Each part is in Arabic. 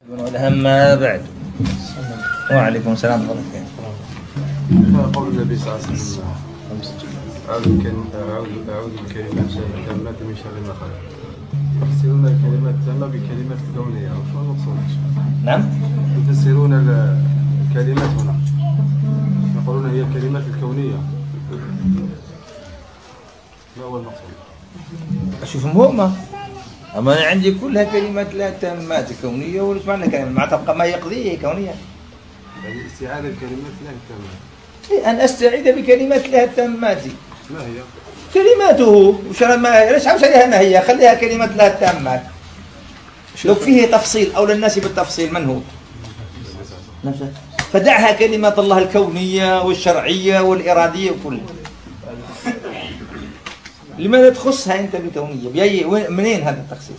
أما بعد. وعليكم السلام ورحمة الله. قول النبي صلى الله عليه وسلم أعوذ بكلمات التامات من شر ما خلق. يفسرون الكلمات التامة بكلمات الكونية، وشو المقصود؟ نعم. يفسرون الكلمات هنا، يقولون هي الكلمات الكونية. ما هو المقصود؟ أشوف مهمة. أما أنا عندي كلها كلمات لا تامات كونية، وش معنى كلمة؟ ما تبقى ما يقضيه كونية. يعني استعادة الكلمات لا تامات. أن أستعيد بكلمات لها التامات. ما هي؟ كلماته. ليش عم شريها ما هي؟ خليها كلمات لها التامات. لو فيه تفصيل أو للناس بالتفصيل من هو؟ نفسه. فدعها كلمات الله الكونية والشرعية والإرادية وكل. لماذا تخصها أنت بكونية؟ منين هذا التخصيص؟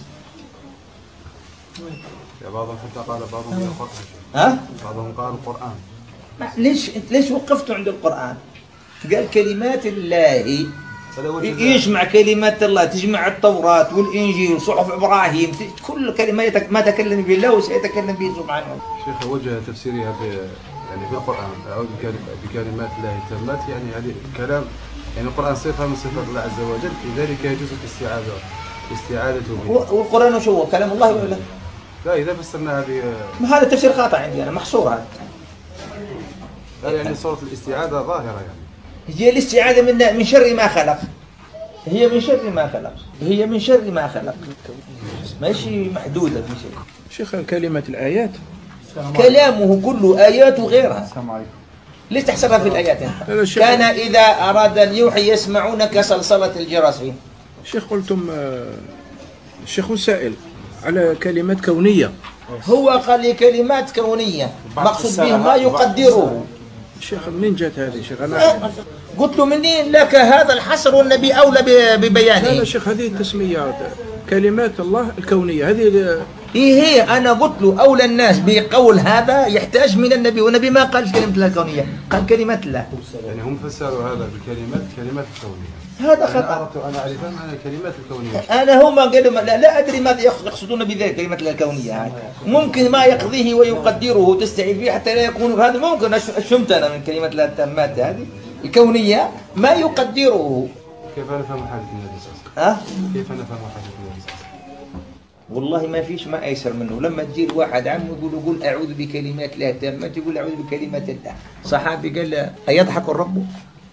يا بعضهم حتى قال بعضهم القرآن. ها؟ بعضهم قال القرآن. ليش وقفتوا عند القرآن؟ قال كلمات الله يجمع كلمات الله، تجمع التوراة والإنجيل وصحف إبراهيم، كل كلمة ما تكلم به الله وسيتكلم به سبحانه. شيخ وجه تفسيرها يعني في القرآن أعوذ بكلمات الله التامات، يعني هذه كلام، يعني القرآن صفة من صفات الله عز وجل، لذلك يجوز الاستعاذة به. والقرآن شو هو؟ كلام الله ولا لا؟ لا، إذا فسرنا هذه ما هذا تفسير خاطئ عندي أنا، محصور هذا. يعني صورة الاستعاذة ظاهرة، يعني هي الاستعاذة من شر ما خلق. هي من شر ما خلق. هي من شر ما خلق. ماشي محدودة في شيء. شيخ كلمة الآيات كلامه كله آيات وغيرها. السلام عليكم. ليش تحسبها في الآيات انت؟ كان إذا أراد أن يوحي يسمعون كصلصلة الجرس فيه. شيخ قلتم الشيخ سائل على كلمات كونية. هو قال لي كلمات كونية مقصود به ما يقدره. شيخ منين جات هذه شيخ؟ أنا قلت له منين لك هذا الحصر، والنبي أولى ببيانه. لا شيخ، هذه التسميات كلمات الله الكونية هذه. هي أنا قلت له أولى الناس بقول هذا يحتاج من النبي، والنبي ما قال كلمة الله الكونية، قال كلمة الله. يعني هم فسروا هذا كلمات الكونية. هذا خطأ. أنا أعرف أن كلمات الكونية. أنا هم قالوا لا أدري ماذا يقصدون بذلك كلمة الله الكونية. ممكن ما يقضيه ويقدره تستعيد به حتى لا يكون هذا. ممكن أشمت أنا من كلمة الله التامات هذه الكونية ما يقدره. كيف نفهم حديث النبي صلى الله عليه وسلم؟ كيف نفهم حديث النبي صلى الله عليه وسلم؟ والله ما فيش ما أيسر منه. لما تجي واحد عمه يقول أعوذ بكلمات الله التامات، يقول أعوذ بكلمات الله. صحابي قال أيضحك الرب؟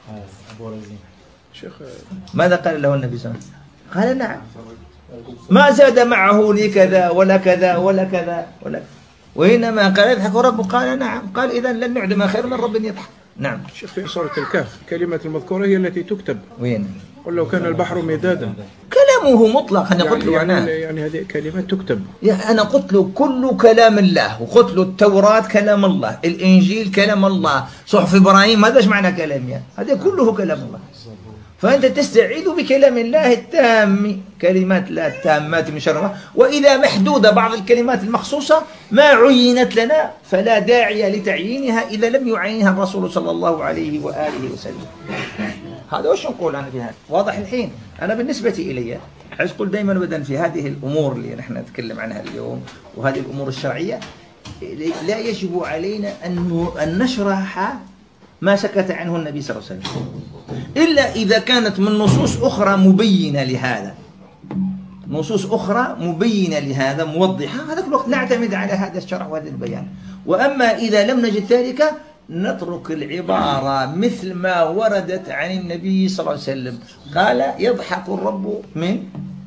شيخ ماذا قال له النبي صلى الله عليه وسلم؟ قال نعم. ما زاد معه لي كذا ولا كذا ولا كذا ولا، وإنما قال يضحك الرب، قال نعم. قال إذن لن نعدم خير من رب يضحك. نعم. شيخ في سورة الكهف كلمة المذكورة هي التي تكتب. وين؟ قل لو كان البحر مدادا. كلامه مطلق. أنا قلت له يعني هذه كلمات تكتب. أنا قلت له كل كلام الله، وقلت له التوراة كلام الله، الإنجيل كلام الله، صحف إبراهيم، هذا إيش معنى كلام يعني؟ هذا كله كلام الله. فأنت تستعيذ بكلام الله التام، كلمات الله التامات من شر ما. وإذا محدودة بعض الكلمات المخصوصة ما عينت لنا فلا داعي لتعيينها إذا لم يعينها الرسول صلى الله عليه وآله وسلم. هذا وش نقول أنا في هذا؟ واضح الحين. أنا بالنسبة إلي عايز أقول دائما أبدا في هذه الأمور اللي نحن نتكلم عنها اليوم وهذه الأمور الشرعية، لا يجب علينا أن نشرح ما سكت عنه النبي صلى الله عليه وسلم إلا إذا كانت من نصوص أخرى مبينة لهذا، نصوص أخرى مبينة لهذا موضحة. هذا الوقت نعتمد على هذا الشرع وهذا البيان. وأما إذا لم نجد ذلك نترك العبارة مثل ما وردت عن النبي صلى الله عليه وسلم. قال يضحك الرب من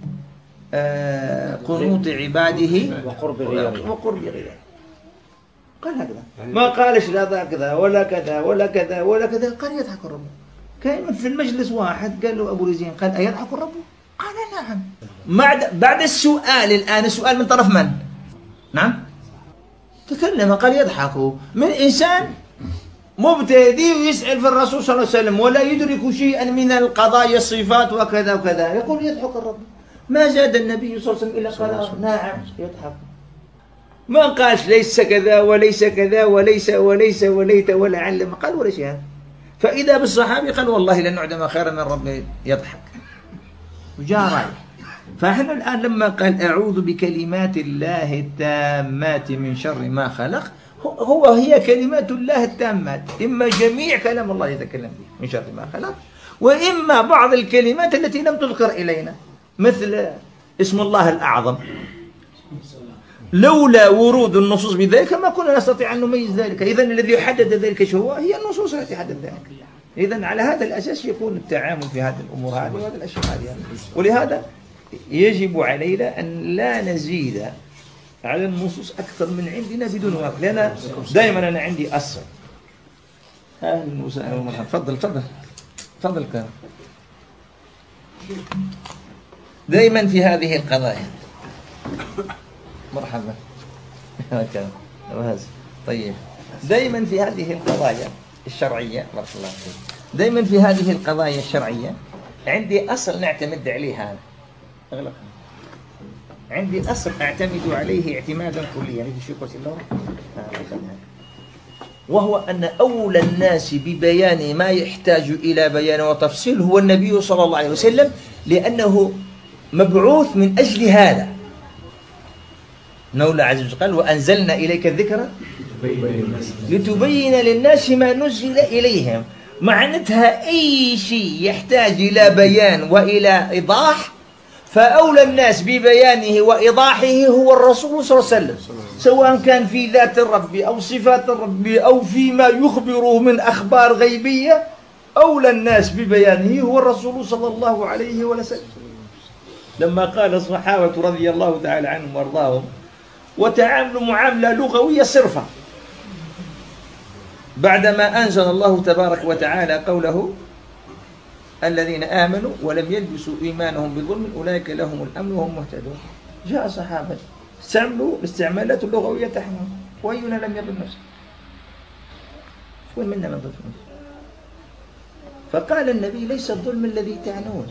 قنوط عباده وقرب غيره. قال هكذا، ما قالش لا كذا ولا كذا ولا كذا ولا كذا. قال يضحك الرب. كان في المجلس واحد قال له أبو رزين، قال أيضحك الرب؟ قال نعم. بعد السؤال الآن السؤال من طرف من؟ نعم تكلم قال يضحك من إنسان مبتدئ ويسأل في الرسول صلى الله عليه وسلم ولا يدرك شيئا من القضايا الصفات وكذا وكذا، يقول يضحك الرب. ما زاد النبي صلى الله عليه وسلم إلا قال نعم يضحك. ما قالش ليس كذا وليس كذا وليس وليس وليت ولا علم، قال ولا شيء. فإذا بالصحابي قال والله لن نعدم خيرا من رب يضحك. وجاء راي فاحنا الآن لما قال أعوذ بكلمات الله التامات من شر ما خلق، هي كلمات الله التامات، إما جميع كلام الله يتكلم به من شر ما خلق، وإما بعض الكلمات التي لم تذكر إلينا، مثل اسم الله الأعظم، لولا ورود النصوص بذلك ما كنا نستطيع أن نميز ذلك. إذن الذي يحدد ذلك شو هي النصوص التي حدد ذلك. إذن على هذا الأساس يكون التعامل في هذه الأمور هذه وهذه الأشياء هذه. ولهذا يجب علينا أن لا نزيد على النصوص أكثر من عندنا بدون وقت، لأن دائما أنا عندي أصل. أهلا وسهلا ومرحبا. تفضل كرم. دائما في هذه القضايا. مرحبا. طيب. دائما في هذه القضايا الشرعية، بارك الله فيك. دائما في هذه القضايا الشرعية عندي أصل نعتمد عليه هذا. أغلق. عندي أصل أعتمد عليه اعتمادا كليا، وهو أن أولى الناس ببيان ما يحتاج إلى بيان وتفصيل هو النبي صلى الله عليه وسلم، لأنه مبعوث من أجل هذا. مولى عز وجل قال وأنزلنا إليك الذكر لتبين للناس ما نزل إليهم. معناتها أي شيء يحتاج إلى بيان وإلى إيضاح فأولى الناس ببيانه وإيضاحه هو الرسول صلى الله عليه وسلم، سواء كان في ذات الرب أو صفات الرب أو فيما يخبره من أخبار غيبية. أولى الناس ببيانه هو الرسول صلى الله عليه وسلم. لما قال الصحابة رضي الله تعالى عنهم وارضاهم وتعاملوا معاملة لغوية صرفة بعدما أنزل الله تبارك وتعالى قوله الذين آمنوا ولم يلبسوا إيمانهم بظلم أولئك لهم الأمن وهم مهتدون. جاء صحابة استعملوا الاستعمالات اللغوية تحمل، وأينا لم يظلم نفسه؟ وين منا من ظلم نفسه؟ فقال النبي ليس الظلم الذي تعنون،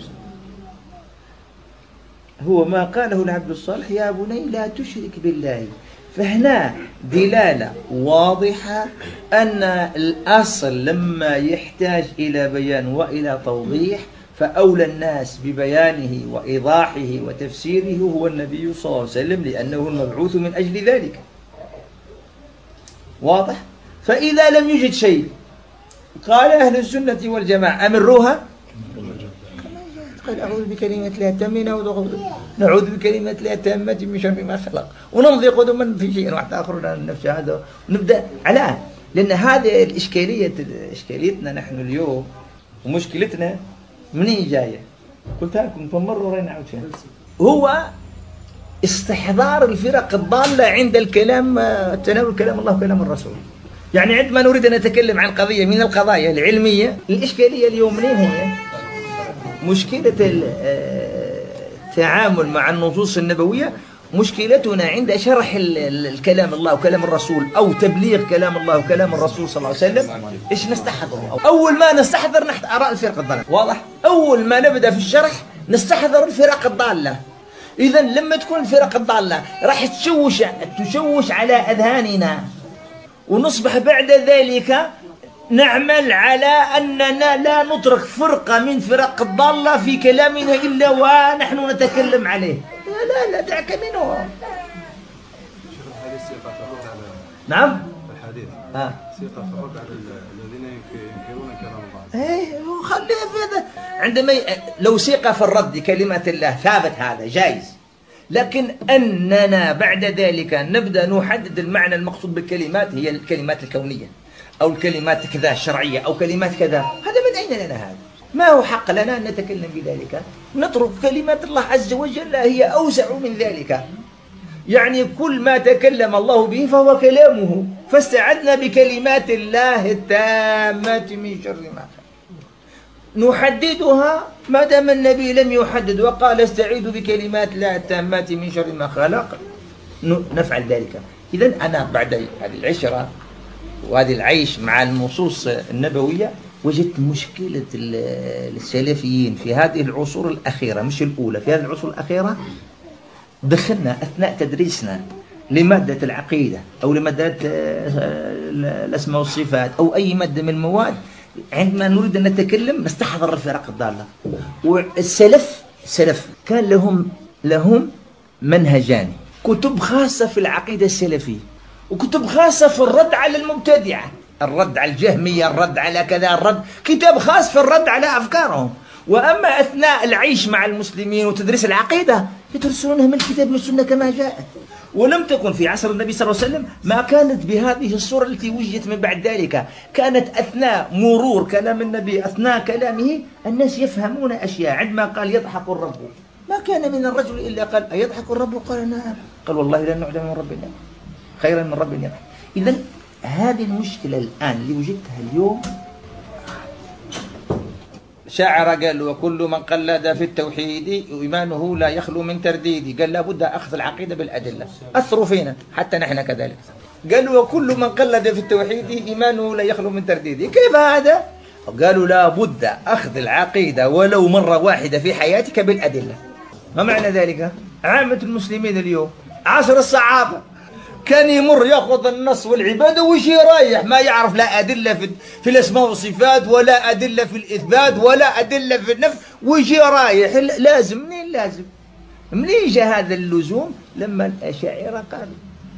هو ما قاله العبد الصالح يا بني لا تشرك بالله. فهنا دلالة واضحة أن الأصل لما يحتاج إلى بيان وإلى توضيح فأولى الناس ببيانه وإيضاحه وتفسيره هو النبي صلى الله عليه وسلم، لأنه المبعوث من أجل ذلك. واضح؟ فإذا لم يوجد شيء قال أهل السنة والجماعة أمروها، قال أعوذ بكلمات الله التامة نعوذ بكلمات الله التامة من شر ما خلق، ونمضي قدما في شيء واحد آخر النفس هذا ونبدأ على، لأن هذه إشكاليتنا نحن اليوم ومشكلتنا منين جاية؟ قلتها لكم فمرة ورينا عود فيها، هو استحضار الفرق الضالة عند الكلام، تناول كلام الله وكلام الرسول. يعني عندما نريد أن نتكلم عن قضية من القضايا العلمية، الإشكالية اليوم منين هي؟ مشكلة التعامل مع النصوص النبوية مشكلتنا عند شرح الكلام الله وكلام الرسول أو تبليغ كلام الله وكلام الرسول صلى الله عليه وسلم. إيش نستحضر؟ أول ما نستحضر آراء الفرق الضالة. واضح؟ أول ما نبدأ في الشرح نستحضر الفرق الضالة. إذا لما تكون الفرق الضالة راح تشوش على أذهاننا، ونصبح بعد ذلك نعمل على أننا لا نترك فرقة من فرق الضالة في كلامنا إلا ونحن نتكلم عليه. لا دعك منه. نعم الحديث ثقة فقط على الذين ينكرون كلام الله. خليه في هذا. عندما لو ثقة في الرد كلمة الله ثابت هذا جائز، لكن أننا بعد ذلك نبدأ نحدد المعنى المقصود بالكلمات، هي الكلمات الكونية أو الكلمات كذا الشرعية أو كلمات كذا، هذا من أين لنا هذا؟ ما هو حق لنا أن نتكلم بذلك؟ نترك كلمات الله عز وجل هي أوسع من ذلك. يعني كل ما تكلم الله به فهو كلامه، فاستعذنا بكلمات الله التامات من شر ما نحددها ما دام النبي لم يحدد وقال استعيذ بكلمات الله التامات من شر ما خلق، نفعل ذلك. إذن أنا بعد هذه العشرة وهذه العيش مع النصوص النبوية وجدت مشكلة السلفيين في هذه العصور الأخيرة، مش الأولى، في هذه العصور الأخيرة دخلنا أثناء تدريسنا لمادة العقيدة أو لمادة الأسماء والصفات أو أي مادة من المواد، عندما نريد أن نتكلم نستحضر الفرق الضالة. والسلف كان لهم لهم منهجان، كتب خاصة في العقيدة السلفية وكتب خاصة في الرد على المبتدعة، الرد على الجهمية، الرد على كذا، الرد كتاب خاص في الرد على أفكارهم. وأما أثناء العيش مع المسلمين وتدريس العقيدة يدرسونها من الكتاب والسنة كما جاءت. ولم تكن في عصر النبي صلى الله عليه وسلم ما كانت بهذه الصورة التي وجدت من بعد ذلك. كانت أثناء مرور كلام النبي، أثناء كلامه الناس يفهمون أشياء. عندما قال يضحك الرب، ما كان من الرجل إلا قال أيضحك الرب؟ قال نعم. قال والله لن نعلم من ربنا خيرا من رب يضحك. إذن هذه المشكلة الآن اللي وجدتها اليوم، شاعر قال وكل من قلد في التوحيد إيمانه لا يخلو من ترديد. قال لابد أخذ العقيدة بالأدلة، أثروا فينا حتى نحن كذلك. قال وكل من قلد في التوحيد إيمانه لا يخلو من ترديد. كيف هذا؟ قالوا لابد أخذ العقيدة ولو مرة واحدة في حياتك بالأدلة. ما معنى ذلك؟ عامة المسلمين اليوم عصر الصحابة كان يمر يأخذ النص والعبادة ويشي رايح، ما يعرف لا أدلة في الأسماء والصفات ولا أدلة في الإثبات ولا أدلة في النفي، ويشي رايح. لازم منين؟ لازم منين جاء هذا اللزوم؟ لما الأشاعرة قالوا.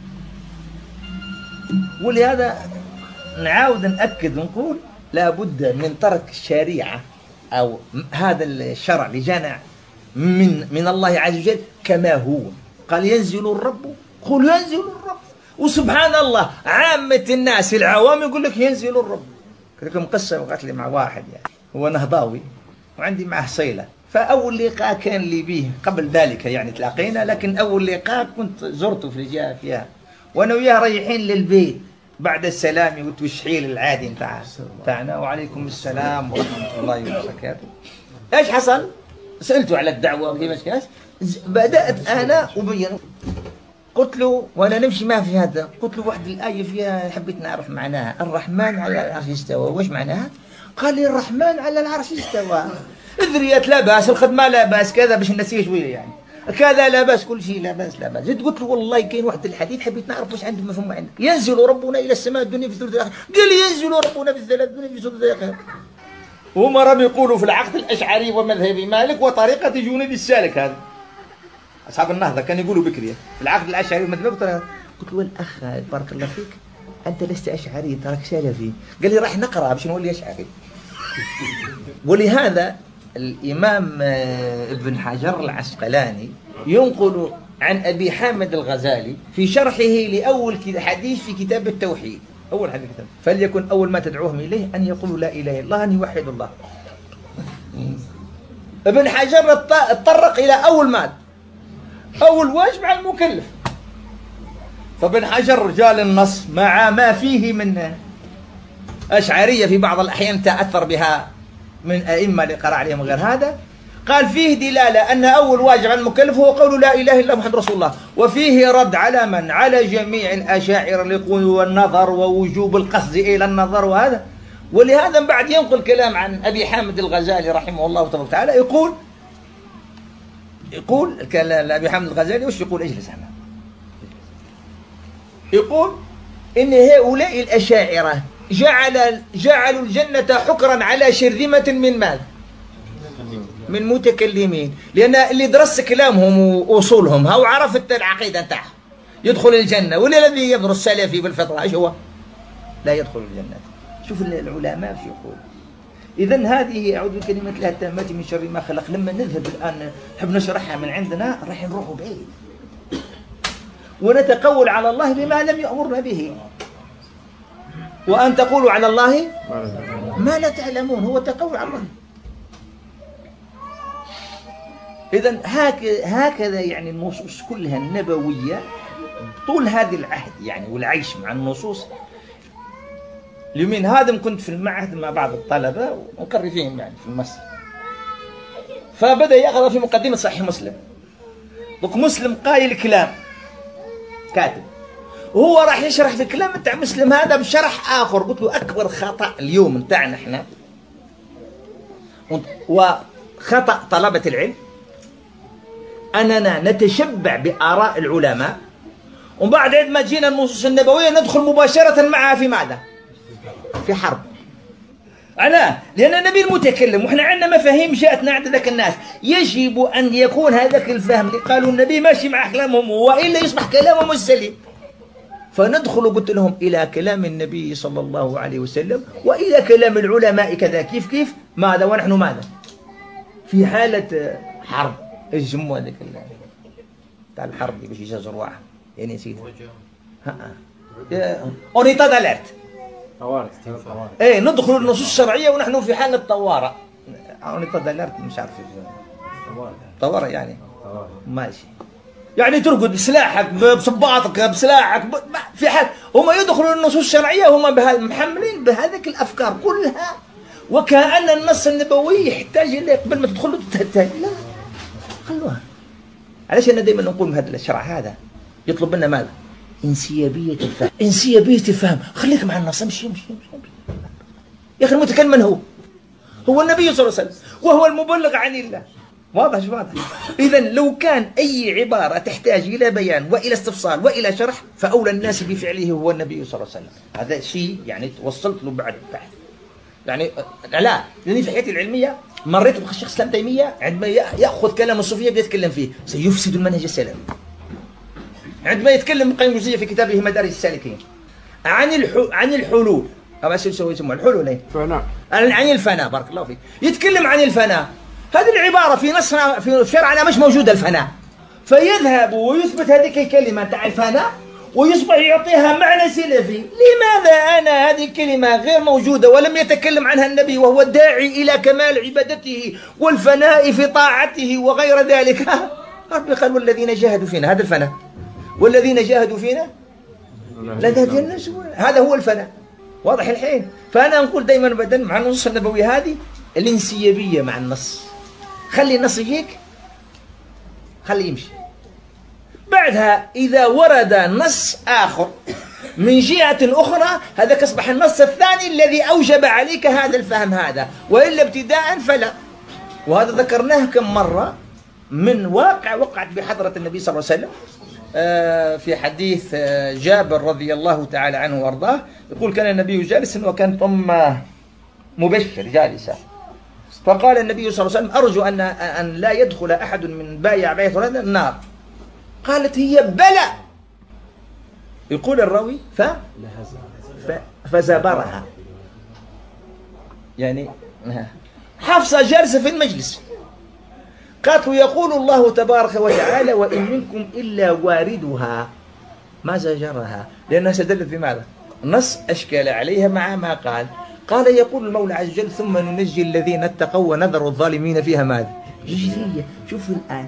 ولهذا نعاود نأكد ونقول لابد من ترك الشريعة أو هذا الشرع اللي جانا من الله عز وجل كما هو. قال ينزل الرب، قل ينزل الرب. وسبحان الله عامة الناس العوام يقول لك ينزل الرب. لكم قصة وقعت لي مع واحد يعني هو نهضاوي وعندي معه صيلة. فأول لقاء كان لي به قبل ذلك يعني تلاقينا، لكن أول لقاء كنت زرته في الجهة فيها وأنا وياه رايحين للبيت بعد السلام والتشحيل العادي بتاعنا وعليكم السلام ورحمة الله وبركاته. إيش حصل؟ سألته على الدعوة وكيف كاس. بدأت أنا أبين، قلت له وأنا نمشي ما في هذا، قلت له واحد الآية فيها حبيت نعرف معناها، الرحمن على العرش استوى، وش معناها؟ قال لي الرحمن على العرش استوى. الذريات لا بأس، الخدمة لا بأس، كذا باش نسيه شوية يعني كذا لا بأس، كل شيء لا بأس لا بأس. قلت له والله كاين واحد الحديث حبيت نعرف واش عنده مفهوم عنده. ينزل ربنا إلى السماء الدنيا في الثلث الآخر. قال لي ينزل ربنا في الثلاث الدنيا في الثلث الآخر. وهم راهم يقولوا في العقد الأشعري ومذهب مالك وطريقة جنيد السالك. هذا أصحاب النهضة كانوا يقولوا بكرية في العقد الأشعري ومذهب طريقة. قلت له الأخ بارك الله فيك أنت لست أشعري تراك سلفي. قال لي راح نقرأ باش نولي أشعري. ولهذا الإمام ابن حجر العسقلاني ينقل عن أبي حامد الغزالي في شرحه لأول حديث في كتاب التوحيد، أول حديث كتاب، فليكن أول ما تدعوهم إليه أن يقولوا لا إله إلا الله، أن يوحدوا الله. ابن حجر اتطرق إلى أول ماد، أول واجب على المكلف. فابن حجر رجال النص مع ما فيه من أشعرية في بعض الأحيان تأثر بها من أئمة اللي قرأ عليهم غير هذا، قال فيه دلالة أن أول واجب على المكلف هو قول لا إله إلا محمد رسول الله، وفيه رد على من؟ على جميع الأشاعرة اللي يقولوا النظر ووجوب القصد إلى النظر وهذا. ولهذا بعد ينقل كلام عن أبي حامد الغزالي رحمه الله تبارك وتعالى، يقول أبي حامد الغزالي وش يقول؟ اجلس هنا. يقول إن هؤلاء الأشاعرة جعلوا الجنة حكرا على شرذمة من ماذا؟ من متكلمين، لأن اللي درس كلامهم وأصولهم هو عرف العقيدة نتاعهم يدخل الجنة، ولا الذي يدرس سلفي بالفطرة إيش هو؟ لا يدخل الجنة. شوف العلماء ايش يقول. إذن هذه أعوذ بكلمة الله التامة من شر ما خلق. لما نذهب الآن نحب نشرحها من عندنا راح نروح بعيد ونتقول على الله بما لم يأمرنا به، وأن تقولوا على الله ما لا تعلمون، هو تقول على الله. إذن هكذا يعني النصوص كلها النبوية طول هذه العهد يعني والعيش مع النصوص. اليومين هذا كنت في المعهد مع بعض الطلبة ونقري فيهم يعني في مصر، فبدأ يقرأ في مقدمة صحيح مسلم. دوك مسلم قايل كلام كاتب، وهو راح يشرح في الكلام بتاع مسلم هذا بشرح آخر. قلت له أكبر خطأ اليوم بتاعنا إحنا وخطأ طلبة العلم أننا نتشبع بآراء العلماء، وبعد ما جينا النصوص النبوية ندخل مباشرة معها في ماذا؟ في حرب. علاه؟ لأن النبي المتكلم، وإحنا عندنا مفاهيم جاءتنا عند ذاك الناس، يجب أن يكون هذاك الفهم اللي قالوا النبي ماشي مع كلامهم، وإلا يصبح كلامهم مش سليم. فندخل قلت لهم إلى كلام النبي صلى الله عليه وسلم وإلى كلام العلماء كذا كيف ماذا ونحن ماذا في حالة حرب. ايش يسموها هذاك تاع الحرب اللي باش يجازر واحد يعني نسيت اونيتا داليرت طوارئ. ايه ندخل النصوص الشرعية ونحن في حالة طوارئ. اونيتا داليرت مش عارف طوارئ يعني ماشي يعني ترقد بسلاحك بصباطك بسلاحك في حال هم يدخلوا النصوص الشرعية هم محملين بهذيك الأفكار كلها، وكأن النص النبوي يحتاج إلى قبل ما تدخلوا لا خلوها. علاش أنا دائما نقول هذا الشرع هذا يطلب منا ماذا؟ انسيابية الفهم. انسيابية الفهم، خليك مع النص امشي يا أخي. المتكلم من هو؟ هو النبي صلى الله عليه وسلم وهو المبلغ عن الله. واضح؟ إذا لو كان أي عبارة تحتاج إلى بيان وإلى استفصال وإلى شرح فأولى الناس بفعله هو النبي صلى الله عليه وسلم. هذا شيء يعني توصلت له بعد بحث. يعني لا، لأني في حياتي العلمية مريت بشيخ الإسلام تيمية عندما يأخذ كلام الصوفية بيتكلم فيه سيفسد المنهج السلفي. عندما يتكلم القيم الجوزية في كتابه مدارج السالكين عن الحلول أو ايش يسموها الحلول عن الفناء، بارك الله فيك، يتكلم عن الفناء. هذه العبارة في نصنا في شرعنا مش موجودة الفناء، فيذهب ويثبت هذه الكلمة تاع الفناء ويصبح يعطيها معنى سلفي. لماذا أنا هذه الكلمة غير موجودة ولم يتكلم عنها النبي وهو الداعي إلى كمال عبادته والفناء في طاعته وغير ذلك؟ ربي قال والذين جاهدوا فينا، هذا الفناء، والذين جاهدوا فينا لنهدينهم سبلنا، هذا هو الفناء. واضح الحين؟ فأنا نقول دائما أبدا مع النصوص النبوية هذه الانسيابية مع النص، خلي النص يجيك خلي يمشي. بعدها إذا ورد نص آخر من جهة أخرى هذا أصبح النص الثاني الذي أوجب عليك هذا الفهم هذا، وإلا ابتداء فلا. وهذا ذكرناه كم مرة من واقع وقعت بحضرة النبي صلى الله عليه وسلم في حديث جابر رضي الله تعالى عنه وارضاه، يقول كان النبي جالسا وكانت أم مبشر جالسة، فقال النبي صلى الله عليه وسلم أرجو أن لا يدخل أحد من بايع بيت هذا النار. قالت هي بلى. يقول الراوي فزبرها، يعني حفصة جالسة في المجلس قالت له يقول الله تبارك وتعالى وإن منكم إلا واردها ما زجرها، لأنها استدلت بماذا؟ نص أشكال عليها مع ما قال يقول المولى عز وجل ثم ننجي الذين اتقوا ونذر الظالمين فيها ماذا؟ جزية. شوفوا الآن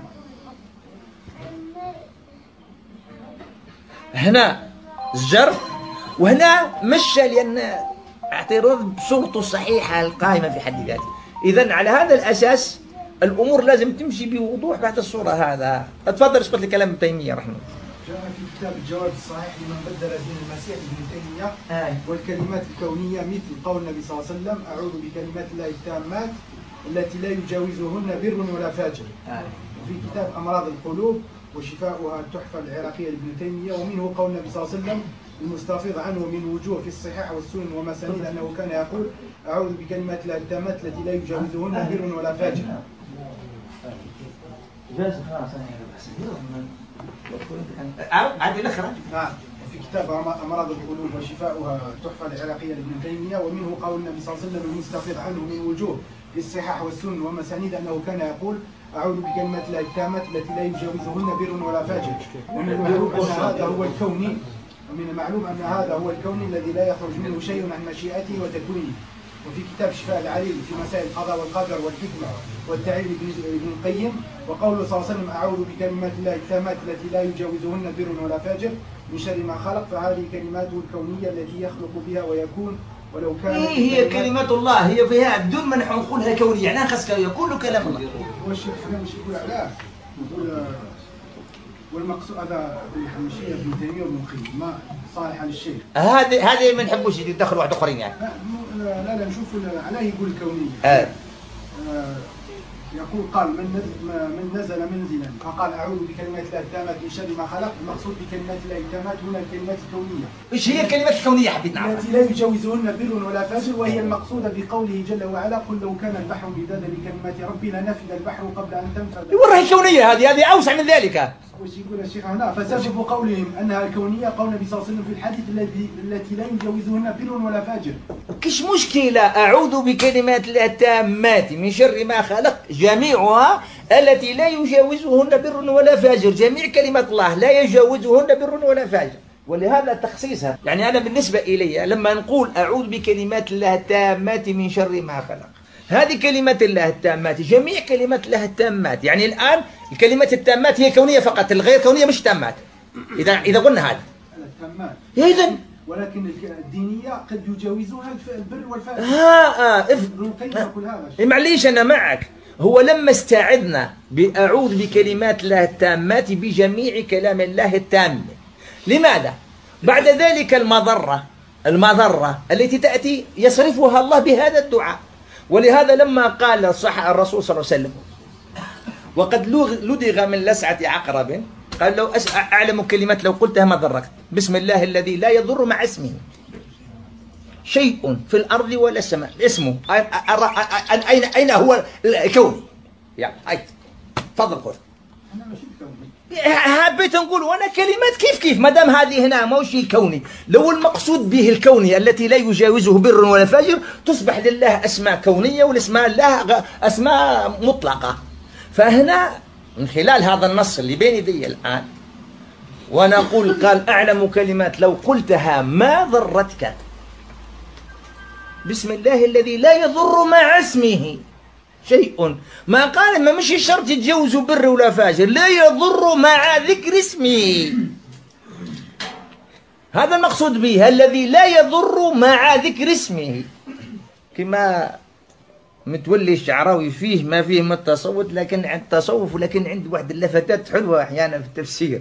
هنا الجر وهنا مشى، لأن اعتراض بصورته الصحيحة القائمة في حد ذاته. إذن على هذا الأساس الأمور لازم تمشي بوضوح بعد الصورة. هذا تفضل اسقط لي كلام ابن تيمية رحمه الله. جاء في كتاب الجواب الصحيح لمن بدل دين المسيح ابن تيمية والكلمات الكونية مثل قول النبي صلى الله عليه وسلم أعوذ بكلمات الله التامات التي لا يجاوزهن بر ولا فاجر. وفي كتاب أمراض القلوب وشفاؤها التحفة العراقية لابن تيمية ومنه قول النبي صلى الله عليه وسلم المستفيض عنه من وجوه في الصحاح والسنن ومسانيد أنه كان يقول أعوذ بكلمات الله التامات التي لا يجاوزهن بر ولا فاجر. نعم. في كتاب أمراض القلوب وشفاؤها التحفة العراقية لابن تيمية ومنه قول النبي صلى الله عليه وسلم المستفيض عنه من وجوه في الصحاح والسنن ومسانيد أنه كان يقول أعوذ بكلمات الله التامات التي لا يجاوزهن بر ولا فاجر. ومن المعلوم أن هذا هو الكوني الذي لا يخرج منه شيء عن مشيئته وتكوينه. وفي كتاب شفاء العليل في مسائل القضاء والقدر والحكمة والتعليل ابن القيم وقوله صلى الله عليه وسلم أعوذ بكلمات الله التامات التي لا يجاوزهن بر ولا فاجر من شر ما خلق، فهذه كلماته الكونية التي يخلق بها ويكون ولو كان هي كلمات الله هي فيها بدون ما نحن نقولها كونية، يعني خاص يكون كلام الله. والشيخ مش يقول علاه يقول والمقصود هذا بالحمشية ابن تيمية وابن القيم ما صالحة للشيخ. هذه ما نحبوش يدخلوا واحد اخرين يعني. لا نشوف علاه يقول الكونية. يقول قال من نزل منزلا فقال أعوذ بكلمات الله التامات من شر ما خلق. المقصود بكلمات الله التامات هنا الكلمات الكونية. إيش هي الكلمات الكونية حبيت نعرف؟ التي لا يجاوزهن بر ولا فاجر، وهي المقصودة بقوله جل وعلا قل لو كان البحر مدادا لكلمات ربي لنفد البحر قبل أن تنفد. والله الكونية هذه أوسع من ذلك. وش يقول الشيخ هنا؟ فسبب قولهم أنها الكونية قول النبي صلى الله عليه وسلم في الحديث التي لا يجاوزهن بر ولا فاجر. كش مشكلة أعوذ بكلمات الله التامات من شر ما خلق جميعها التي لا يجاوزهن بر ولا فاجر، جميع كلمات الله لا يجاوزهن بر ولا فاجر، ولهذا تخصيصها. يعني أنا بالنسبة إلي لما نقول أعوذ بكلمات الله التامات من شر ما خلق، هذه كلمات الله التامات، جميع كلمات الله التامات. يعني الآن الكلمات التامات هي كونية فقط، الغير كونية مش تامات. إذا قلنا هذا التامات إذن ولكن الدينية قد يجاوزها البر والفاجر. معليش أنا معك. هو لما استعذنا بأعوذ بكلمات الله التامات بجميع كلام الله التام، لماذا؟ بعد ذلك المضرة التي تأتي يصرفها الله بهذا الدعاء. ولهذا لما قال الرسول صلى الله عليه وسلم وقد لدغ من لسعة عقرب، قال لو أعلم كلمات لو قلتها ما ضركت، بسم الله الذي لا يضر مع اسمه شيء في الأرض ولا السماء. اسمه أين هو الكوني؟ يعني تفضل قول. حبيت نقول وانا كلمات كيف ما دام هذه هنا ما هو شيء كوني. لو المقصود به الكوني التي لا يجاوزه بر ولا فاجر تصبح لله أسماء كونية والاسماء لله أسماء مطلقة. فهنا من خلال هذا النص اللي بين يدي الآن ونقول قال أعلم كلمات لو قلتها ما ضرتك، بسم الله الذي لا يضر مع اسمه شيء. ما قال ما مش شرط يتجوزوا بر ولا فاجر، لا يضر مع ذكر اسمه. هذا المقصود به الذي لا يضر مع ذكر اسمه، كما متولي الشعراوي فيه ما فيه من التصوف، لكن عند التصوف ولكن عند واحد اللفتات حلوة أحيانا في التفسير.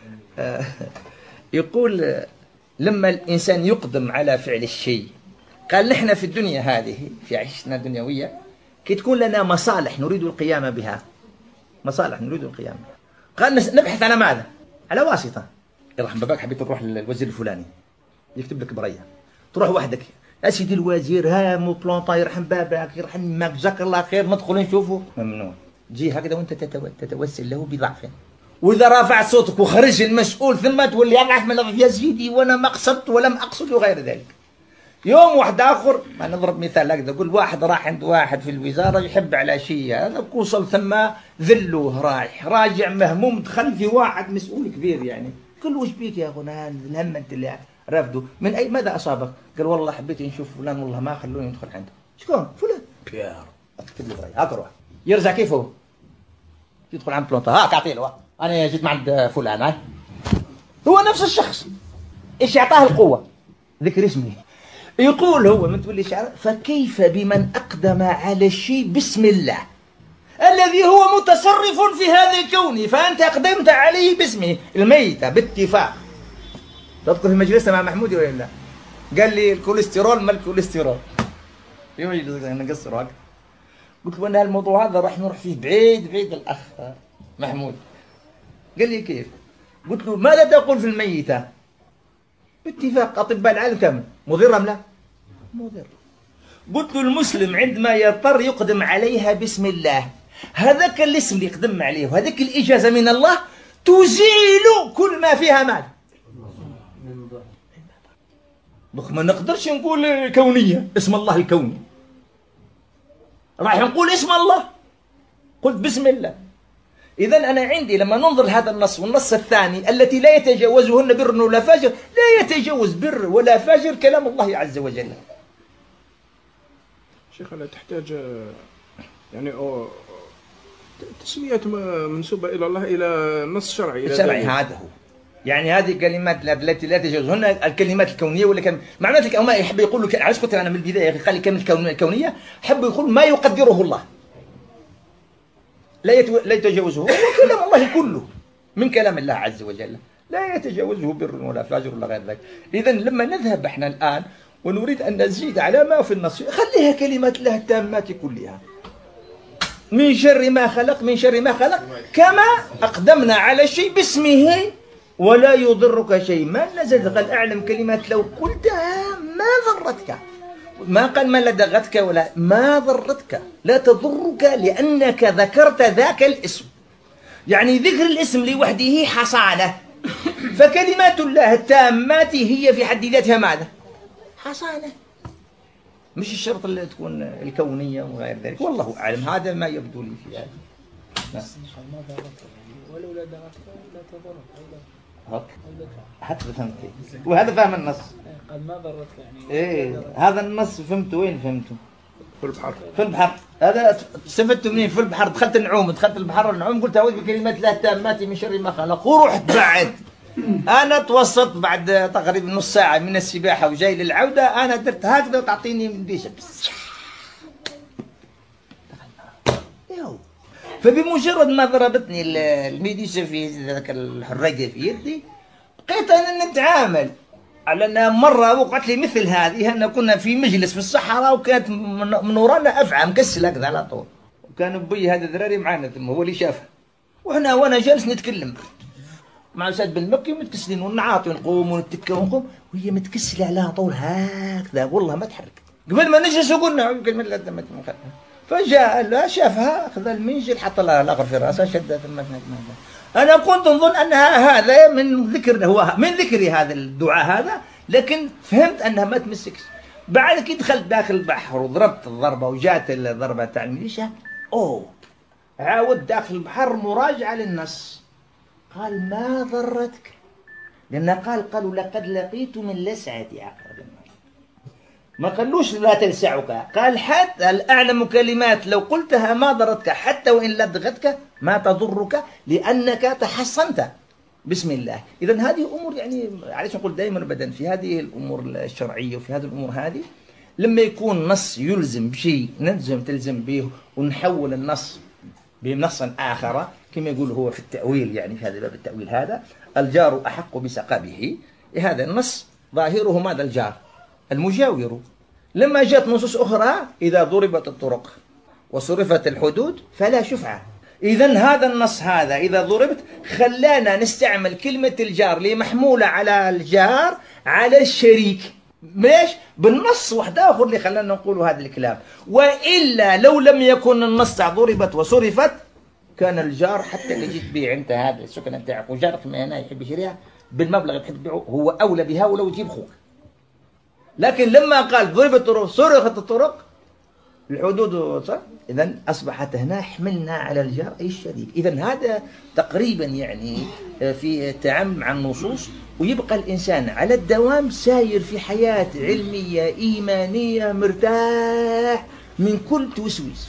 يقول لما الإنسان يقدم على فعل الشيء، قال نحن في الدنيا هذه في عيشتنا الدنيوية كي تكون لنا مصالح نريد القيام بها، مصالح نريد القيام بها، قال نبحث على ماذا؟ على واسطة. يرحم باباك حبيت تروح للوزير الفلاني يكتب لك برية، تروح وحدك يا سيدي الوزير ها مو بلونطا يرحم باباك يرحم ماك جزاك الله خير ندخل نشوفه، ممنوع. جي هكذا وانت تتوسل له بضعف، واذا رفع صوتك وخرج المسؤول ثم تولي احمد يا سيدي وانا ما قصدت ولم اقصد وغير ذلك. يوم واحد اخر ما نضرب مثال هكذا، قول واحد راح عند واحد في الوزاره يحب على شيء، هذا وصل ثم ذلوه رايح راجع مهموم، دخل في واحد مسؤول كبير يعني، قال له وش بيك يا اخونا الهم انت اللي رافده من اي ماذا اصابك؟ قال والله حبيت نشوف فلان والله ما خلوني ندخل عنده. شكون؟ فلان. بيار اكتب له بري هاك روح يرجع كيف هو؟ يدخل عند بلونطا هاك اعطيه له انا جيت مع عند فلان هاي. هو نفس الشخص ايش يعطاه القوه؟ ذكر اسمه. يقول هو من تولي شعر فكيف بمن أقدم على الشيء بسم الله الذي هو متصرف في هذا الكون، فأنت أقدمت عليه باسمه الميتة باتفاق. تذكر في مجلسنا مع محمود ولا لا؟ قال لي الكوليسترول ما الكوليسترول في مجلس نقصر هكذا. قلت له أنا الموضوع هذا راح نروح فيه بعيد الأخ محمود. قال لي كيف؟ قلت له ماذا تقول في الميتة؟ باتفاق أطباء العالم كامل مضرة أم لا؟ مضر. قلت له المسلم عندما يضطر يقدم عليها بسم الله، هذاك الاسم اللي يقدم عليه وهذاك الإجازة من الله تزيل كل ما فيها مال. ما نقدرش نقول كونية اسم الله الكوني، راح نقول اسم الله. قلت بسم الله. إذا أنا عندي لما ننظر هذا النص والنص الثاني التي لا يتجاوزهن بر ولا فاجر، لا يتجاوز بر ولا فاجر كلام الله عز وجل. شيخ لا تحتاج يعني تسمية منسوبة إلى الله إلى نص شرعي. شرعي هذا هو. يعني هذه الكلمات التي لا تجاوزهن الكلمات الكونية، ولا كان معناته لك ما يحب يقول لك علاش قلت أنا من البداية قال لي كلمة الكونية، حب يقول ما يقدره الله لا يتجاوزه، هو كلام الله كله من كلام الله عز وجل لا يتجاوزه بر ولا فاجر ولا غير ذلك. إذن لما نذهب احنا الآن ونريد أن نزيد على ما في النص خليها كلمات الله التامات كلها، من شر ما خلق، من شر ما خلق، كما أقدمنا على الشيء باسمه ولا يضرك شيء ما نزل. قال أعلم كلمات لو قلتها ما ضرتك، ما قال ما لدغتك ولا ما ضرتك، لا تضرك لأنك ذكرت ذاك الاسم. يعني ذكر الاسم لوحده حصانة، فكلمات الله التامات هي في حد ذاتها ماذا؟ حصانة، مش الشرط اللي تكون الكونية وغير ذلك. والله أعلم، هذا ما يبدو لي في هذا. ولو لا دغتك لا تضرك. هكذا فهمت، وهذا فهم النص. قال ما ضرتك يعني. إيه هذا النص فهمته وين فهمته؟ في البحر. في البحر. هذا استفدت منين؟ في البحر دخلت نعوم، دخلت البحر نعوم، قلت أعوذ بكلمات الله التامات من شر ما خلق، ورحت بعد. أنا توسطت بعد تقريبا نص ساعة من السباحة وجاي للعودة، أنا درت هكذا وتعطيني من ديشة. فبمجرد ما ضربتني الميديسة في ذاك الحراقة في يدي، بقيت أنا نتعامل على أنها مرة وقعت لي مثل هذه. أنا كنا في مجلس في الصحراء وكانت من ورانا أفعى مكسلة هكذا على طول، وكان بي هذا الذراري معنا ثم هو اللي شافها، وأنا جالس نتكلم مع الأستاذ بن مكي متكسلين ونعاطي ونقوم ونتكى ونقوم، وهي متكسلة على طول هكذا والله ما تحرك. قبل ما نجلس وقلنا يمكن من الأدمة فجاء لا شافها، أخذ المنجل حط لها الآخر في رأسها شدها ثم أنا كنت نظن أنها هذا من ذكر، هو من ذكري هذا الدعاء هذا، لكن فهمت أنها ما تمسكش. بعد كي دخلت داخل البحر وضربت الضربة وجات الضربة تاع الميليشيا، عاود داخل البحر مراجعة للنص، قال ما ضرتك، لأن قالوا لقد لقيت من لسعة عقرب النار، ما قالوش لا تلسعك، قال حتى أعلم كلمات لو قلتها ما ضرتك حتى وإن لدغتك ما تضرك لأنك تحصنت بسم الله. إذن هذه أمور يعني علاش نقول دائما أبدا في هذه الأمور الشرعية وفي هذه الأمور هذه، لما يكون نص يلزم بشيء تلزم به ونحول النص بنص آخر، كما يقول هو في التأويل، يعني في هذا باب التأويل هذا الجار أحق بسقبه، هذا النص ظاهره ماذا؟ الجار المجاور. لما جاءت نصوص أخرى إذا ضربت الطرق وصرفت الحدود فلا شفعة. إذن هذا النص هذا إذا ضربت خلانا نستعمل كلمة الجار اللي محمولة على الجار على الشريك، ليش؟ بالنص واحد آخر اللي خلانا نقول هذا الكلام. وإلا لو لم يكن النص ضربت وصرفت كان الجار حتى اللي جيت بيه أنت هذا السكن نتاعك وجارك من هنا يحب يشتريها بالمبلغ اللي تحب تبيعه، هو أولى بها ولو يجيب خوك. لكن لما قال ضربت الطرق صرخت الطرق الحدود، إذن أصبحت هنا حملنا على الجار أي الشريك. إذن هذا تقريبا يعني في التعامل مع النصوص، ويبقى الإنسان على الدوام ساير في حياة علمية إيمانية مرتاح من كل توسويس.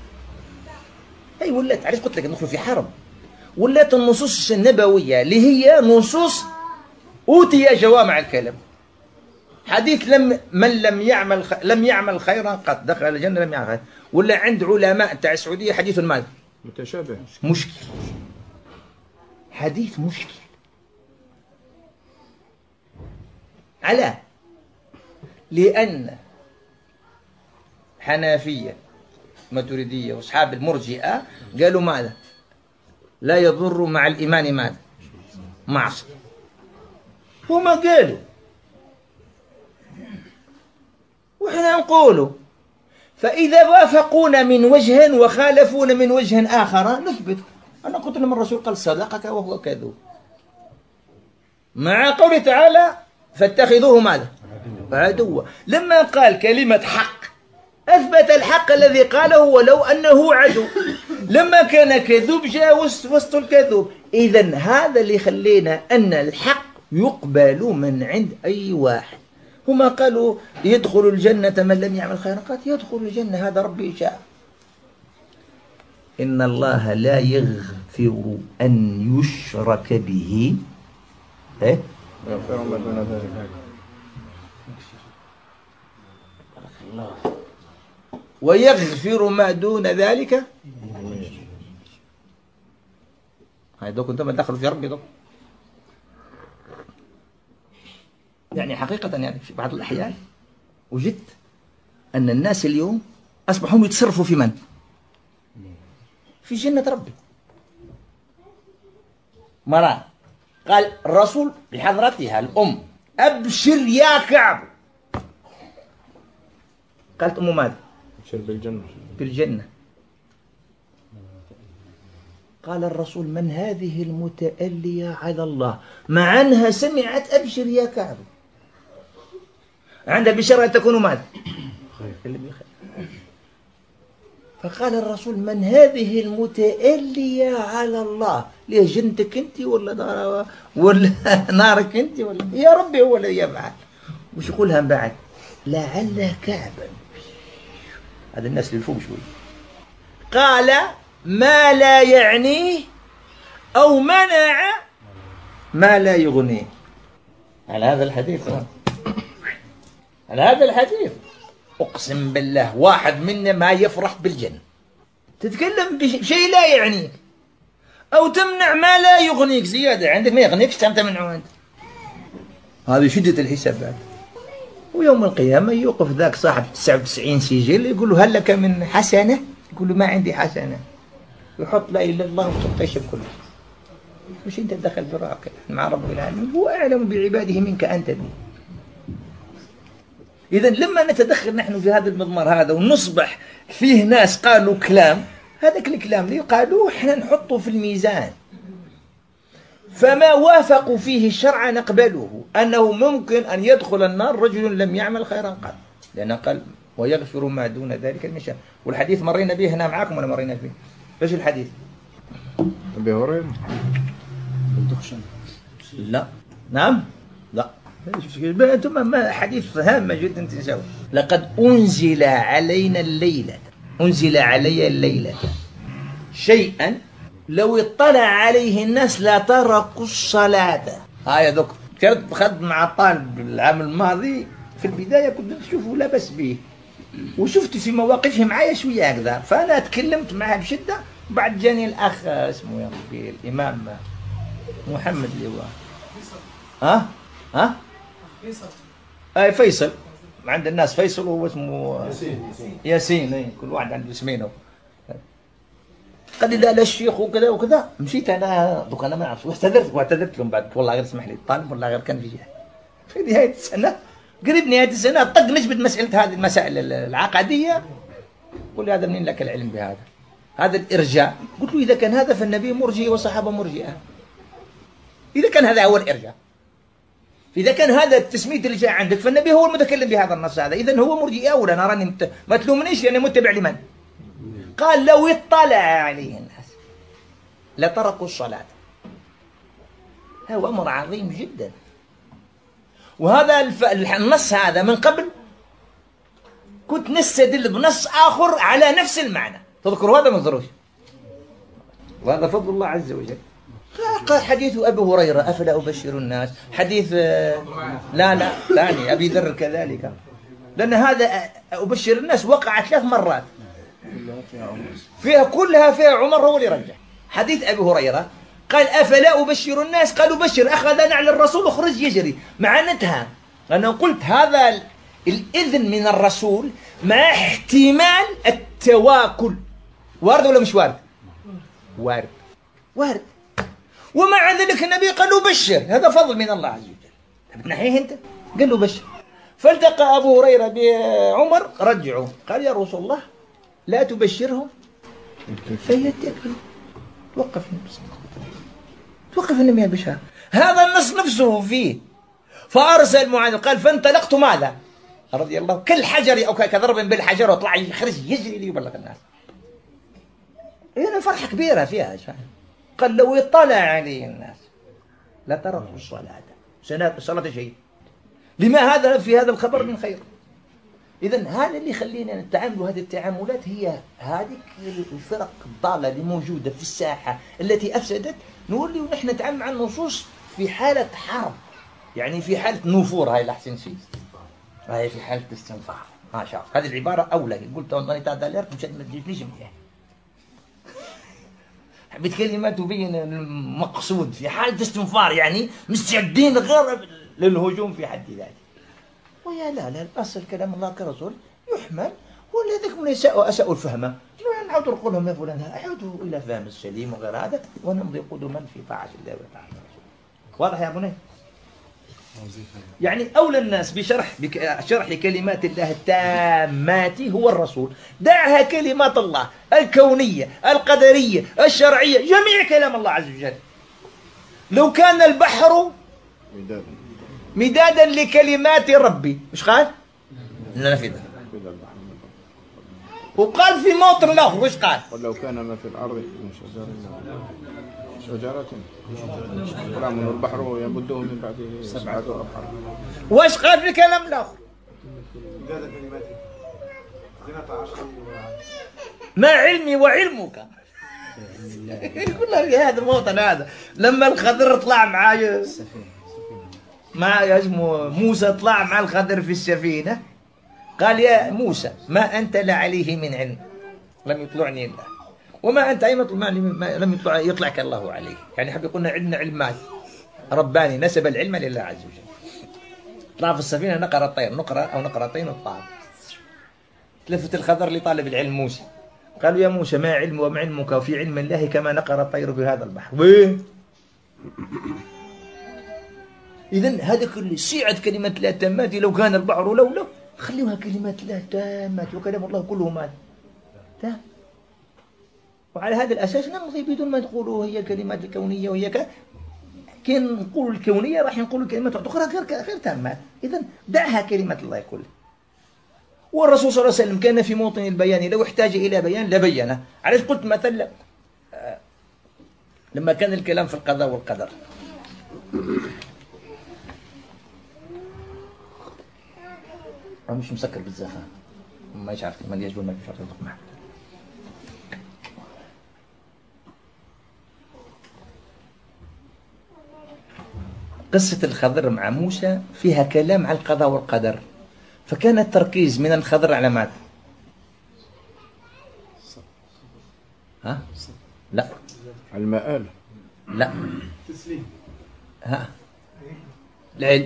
أي ولات علاش قلت لك ندخل في حرب، ولات النصوص النبوية اللي هي نصوص أوتي جوامع الكلام. حديث من لم يعمل خيرا قد دخل الجنة لم يعمل خيرا، ولا عند علماء تاع السعودية حديث ماذا؟ متشابه، مشكل، حديث مشكل. على لأن حنفية ماتريدية واصحاب المرجئة قالوا ماذا؟ لا يضر مع الإيمان ماذا؟ معصية. هما قالوا وإحنا نقولوا، فإذا وافقونا من وجه وخالفونا من وجه آخر نثبت. أنا قلت لهم الرسول قال صدقك وهو كذوب، مع قوله تعالى فاتخذوه ماذا؟ عدوا. لما قال كلمة حق أثبت الحق الذي قاله ولو أنه عدو. لما كان كذوب جاء وسط الكذوب. إذن هذا اللي خلينا أن الحق يقبل من عند أي واحد. هما قالوا يدخل الجنة من لم يعمل خيرا، قال يدخل الجنة هذا ربي شاء. إن الله لا يغفر أن يشرك به يغفر ما دون ذلك. ويغفر ما دون ذلك. هاي دوك انتم دخلوا في ربي دوك. يعني حقيقة يعني في بعض الأحيان وجدت أن الناس اليوم أصبحوا يتصرفوا في من؟ في جنة ربي. مرة قال الرسول بحضرتها الأم: أبشر يا كعب. قالت أم ماذا؟ أبشر بالجنة. بالجنة. قال الرسول: من هذه المتألية على الله؟ مع أنها سمعت أبشر يا كعب، عندها بشرى أن تكون ماذا؟ فقال الرسول: من هذه المتألية على الله؟ ليه جنتك أنت ولا نارك أنت ولا يا ربي هو الذي يفعل. وش يقولها من بعد؟ لعل كعبا. هذا الناس اللي فوق شوي. قال: ما لا يعنيه أو منع ما لا يغنيه. على هذا الحديث، على هذا الحديث أقسم بالله واحد منا ما يفرح بالجنة. تتكلم بشيء لا يعنيك أو تمنع ما لا يغنيك زيادة، عندك ما يغنيكش تمنعه أنت. هذه شدة الحساب بعد. ويوم القيامة يوقف ذاك صاحب 99 سجل يقول له: هل لك من حسنة؟ يقول له: ما عندي حسنة. يحط لا إله إلا الله وتكتشف كله. مش أنت تدخل براك مع رب العالمين، هو أعلم بعباده منك أنت به. إذا لما نتدخل نحن في هذا المضمار هذا ونصبح فيه ناس قالوا كلام، هذاك الكلام اللي قالوه احنا نحطه في الميزان، فما وافقوا فيه الشرع نقبله. أنه ممكن أن يدخل النار رجل لم يعمل خيرا قط، لأنه قال: ويغفر ما دون ذلك لمن يشاء. والحديث مرينا به هنا معكم ولا مرينا به؟ ايش الحديث؟ أبي هريرة. لا. نعم. لا. أنتم ما حديث هام جدا تنسوا. لقد أنزل علينا الليلة، أنزل علي الليلة شيئا لو اطلع عليه الناس لا تركوا الصلاة. يا دكتور كنت خد مع الطالب العام الماضي في البداية كنت تشوفه لا بس به، وشفت في مواقفه معايا شوية هكذا، فأنا تكلمت معه بشدة. بعد جاني الأخ اسمه يا ربي الإمام محمد اللي هو فيصل. فيصل عند الناس فيصل، وهو اسمه ياسين. كل واحد عنده اسمينه. قال لي: لا الشيخ وكذا وكذا. مشيت أنا دوك أنا ما أعرف، واعتذرت لهم بعد. والله غير اسمح لي الطالب، والله غير كان في نهاية السنة، قريب نهاية السنة، طق نجبد مسألة هذه المسائل العقدية. قل لي: هذا منين لك العلم بهذا؟ هذا الإرجاء. قلت له: إذا كان هذا فالنبي مرجئ وصحابة مرجئة. إذا كان هذا هو الإرجاء، إذا كان هذا التسمية اللي جاء عندك فالنبي هو المتكلم بهذا النص هذا، إذن هو مرجئة ولا نراني ما تلومنيش لأني متبع لمن؟ قال: لو اطلع عليه الناس لتركوا الصلاة. هو أمر عظيم جدا. وهذا النص هذا من قبل كنت نستدل بنص آخر على نفس المعنى، تذكروا هذا ما تذكروش؟ وهذا فضل الله عز وجل. حديث أبي هريرة: أفلا أبشر الناس. حديث لا ثاني أبي ذر كذلك، لأن هذا أبشر الناس وقع 3 مرات فيها، كلها فيها عمر هو اللي رجع. حديث أبي هريرة قال: أفلا أبشر الناس؟ قالوا: بشر. أخذ نعل الرسول وخرج يجري. معناتها أنا قلت هذا الإذن من الرسول مع احتمال التواكل. وارد ولا مش وارد؟ وارد. ومع ذلك النبي قال له: بشر. هذا فضل من الله عز وجل. بتنحيه أنت؟ قال له: بشر. فالتقى أبو هريرة بعمر رجعوا، قال: يا رسول الله لا تبشرهم فيتكلوا. توقف النبي البشار. هذا النص نفسه فيه. فأرسل معاذ قال: فانطلقت ماذا؟ رضي الله كالحجر أو كضرب بالحجر، وطلع يخرج يجري ليبلغ الناس. هنا فرحة كبيرة فيها. قال: لو اطلع عليه الناس لا تركوا الصلاة. صلاة شيء. لما هذا في هذا الخبر من خير؟ إذن هذا اللي يخلينا نتعامل هذه التعاملات، هي هذه الفرق الضالة اللي موجودة في الساحة التي أفسدت. نقول لي ونحن نتعامل مع النصوص في حالة حرب، يعني في حالة نفور. هاي الأحسن شيء، هاي في حالة استنفار. شاف هذه العبارة أولى. قلت أنطوني تعدالير مش ما تجيبنيش منها. حبيت كلمة تبين المقصود في حالة استنفار، يعني مستعدين غير للهجوم في حد ذاته. ويا لا الأصل كلام الله كرسول يحمل، ولا ذاك من أساءوا الفهمة نعاودوا نقول لهم يا فلان اعودوا الى فهم السليم وغير هذا ونمضي قدما في طاعه الله وطاعه رسوله. واضح يا بني؟ يعني أولى الناس شرح كلمات الله التامات هو الرسول. دعها كلمات الله الكونية القدرية الشرعية جميع كلام الله عز وجل. لو كان البحر مدادا لكلمات ربي إيش قال؟ لنفذ. وقال في موطن آخر إيش قال؟ ولو كان ما في الأرض من شجرة كلام البحر يمده من بعده 7 أبحر. واش قال في الكلام الآخر؟ ما علمي وعلمك. كلها في هذا الموطن هذا. لما الخضر طلع مع اسمه موسى طلع مع الخضر في السفينة قال يا موسى ما أنت لعليه من علم لم يطلعني الله وما أنت أي لم يطلعك الله عليه. يعني حب يقولنا عندنا علم ماذا؟ رباني نسب العلم لله عز وجل. طلع في السفينة نقر الطير نقرة أو نقرتين وطار. تلفت الخضر لطالب العلم موسى قالوا يا موسى ما علم وما علمك وفي علم الله كما نقر الطير بهذا البحر. إذن هذا كل سعة كلمات الله تامات. لو كان البحر لولا خلوها كلمات الله تامات وكلام الله كله مات تام. وعلى هذا الأساس نمضي بدون ما تقولوا هي الكلمات الكونية وهي كان نقول الكونية راح نقول كلمات أخرى غير تامات. إذن دعها كلمات الله كلها. والرسول صلى الله عليه وسلم كان في موطن البيان لو احتاج إلى بيان لبينه. علاش قلت مثلا لما كان الكلام في القضاء والقدر مش مسكر بالزاف ما يعرف ما يجبر ما يعرف ينطق معه. قصة الخضر مع موسى فيها كلام عن القضاء والقدر. فكان التركيز من الخضر على ماذا؟ ها؟ لا المآل لا ها العلم.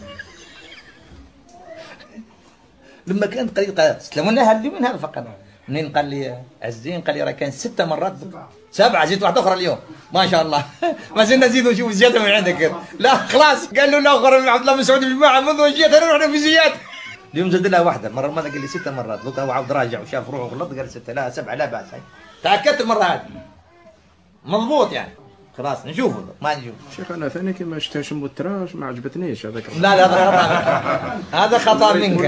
لما كانت قريبة سلموناها اللي من هذا فقط منين قال لي عزين قال لي راه كان 6 مرات 7 زيد واحدة أخرى اليوم ما شاء الله. ما زلنا نزيد ونشوف زيادة من عندك. لا خلاص قال له الآخر عبد الله بن سعود الجماعة منذ جيت أنا رحنا في زيادة. اليوم زاد لها واحدة مرة ما قال لي 6 مرات. لو كان عاود راجع وشاف روحه غلط قال 6 لا 7 لا بأس. تأكدت المرة هذه مضبوط يعني خلاص نشوفه ما نشوف. شيخ أنا ثاني كما شفتها متراش ما عجبتنيش هذاك. لا هذا خطأ منك.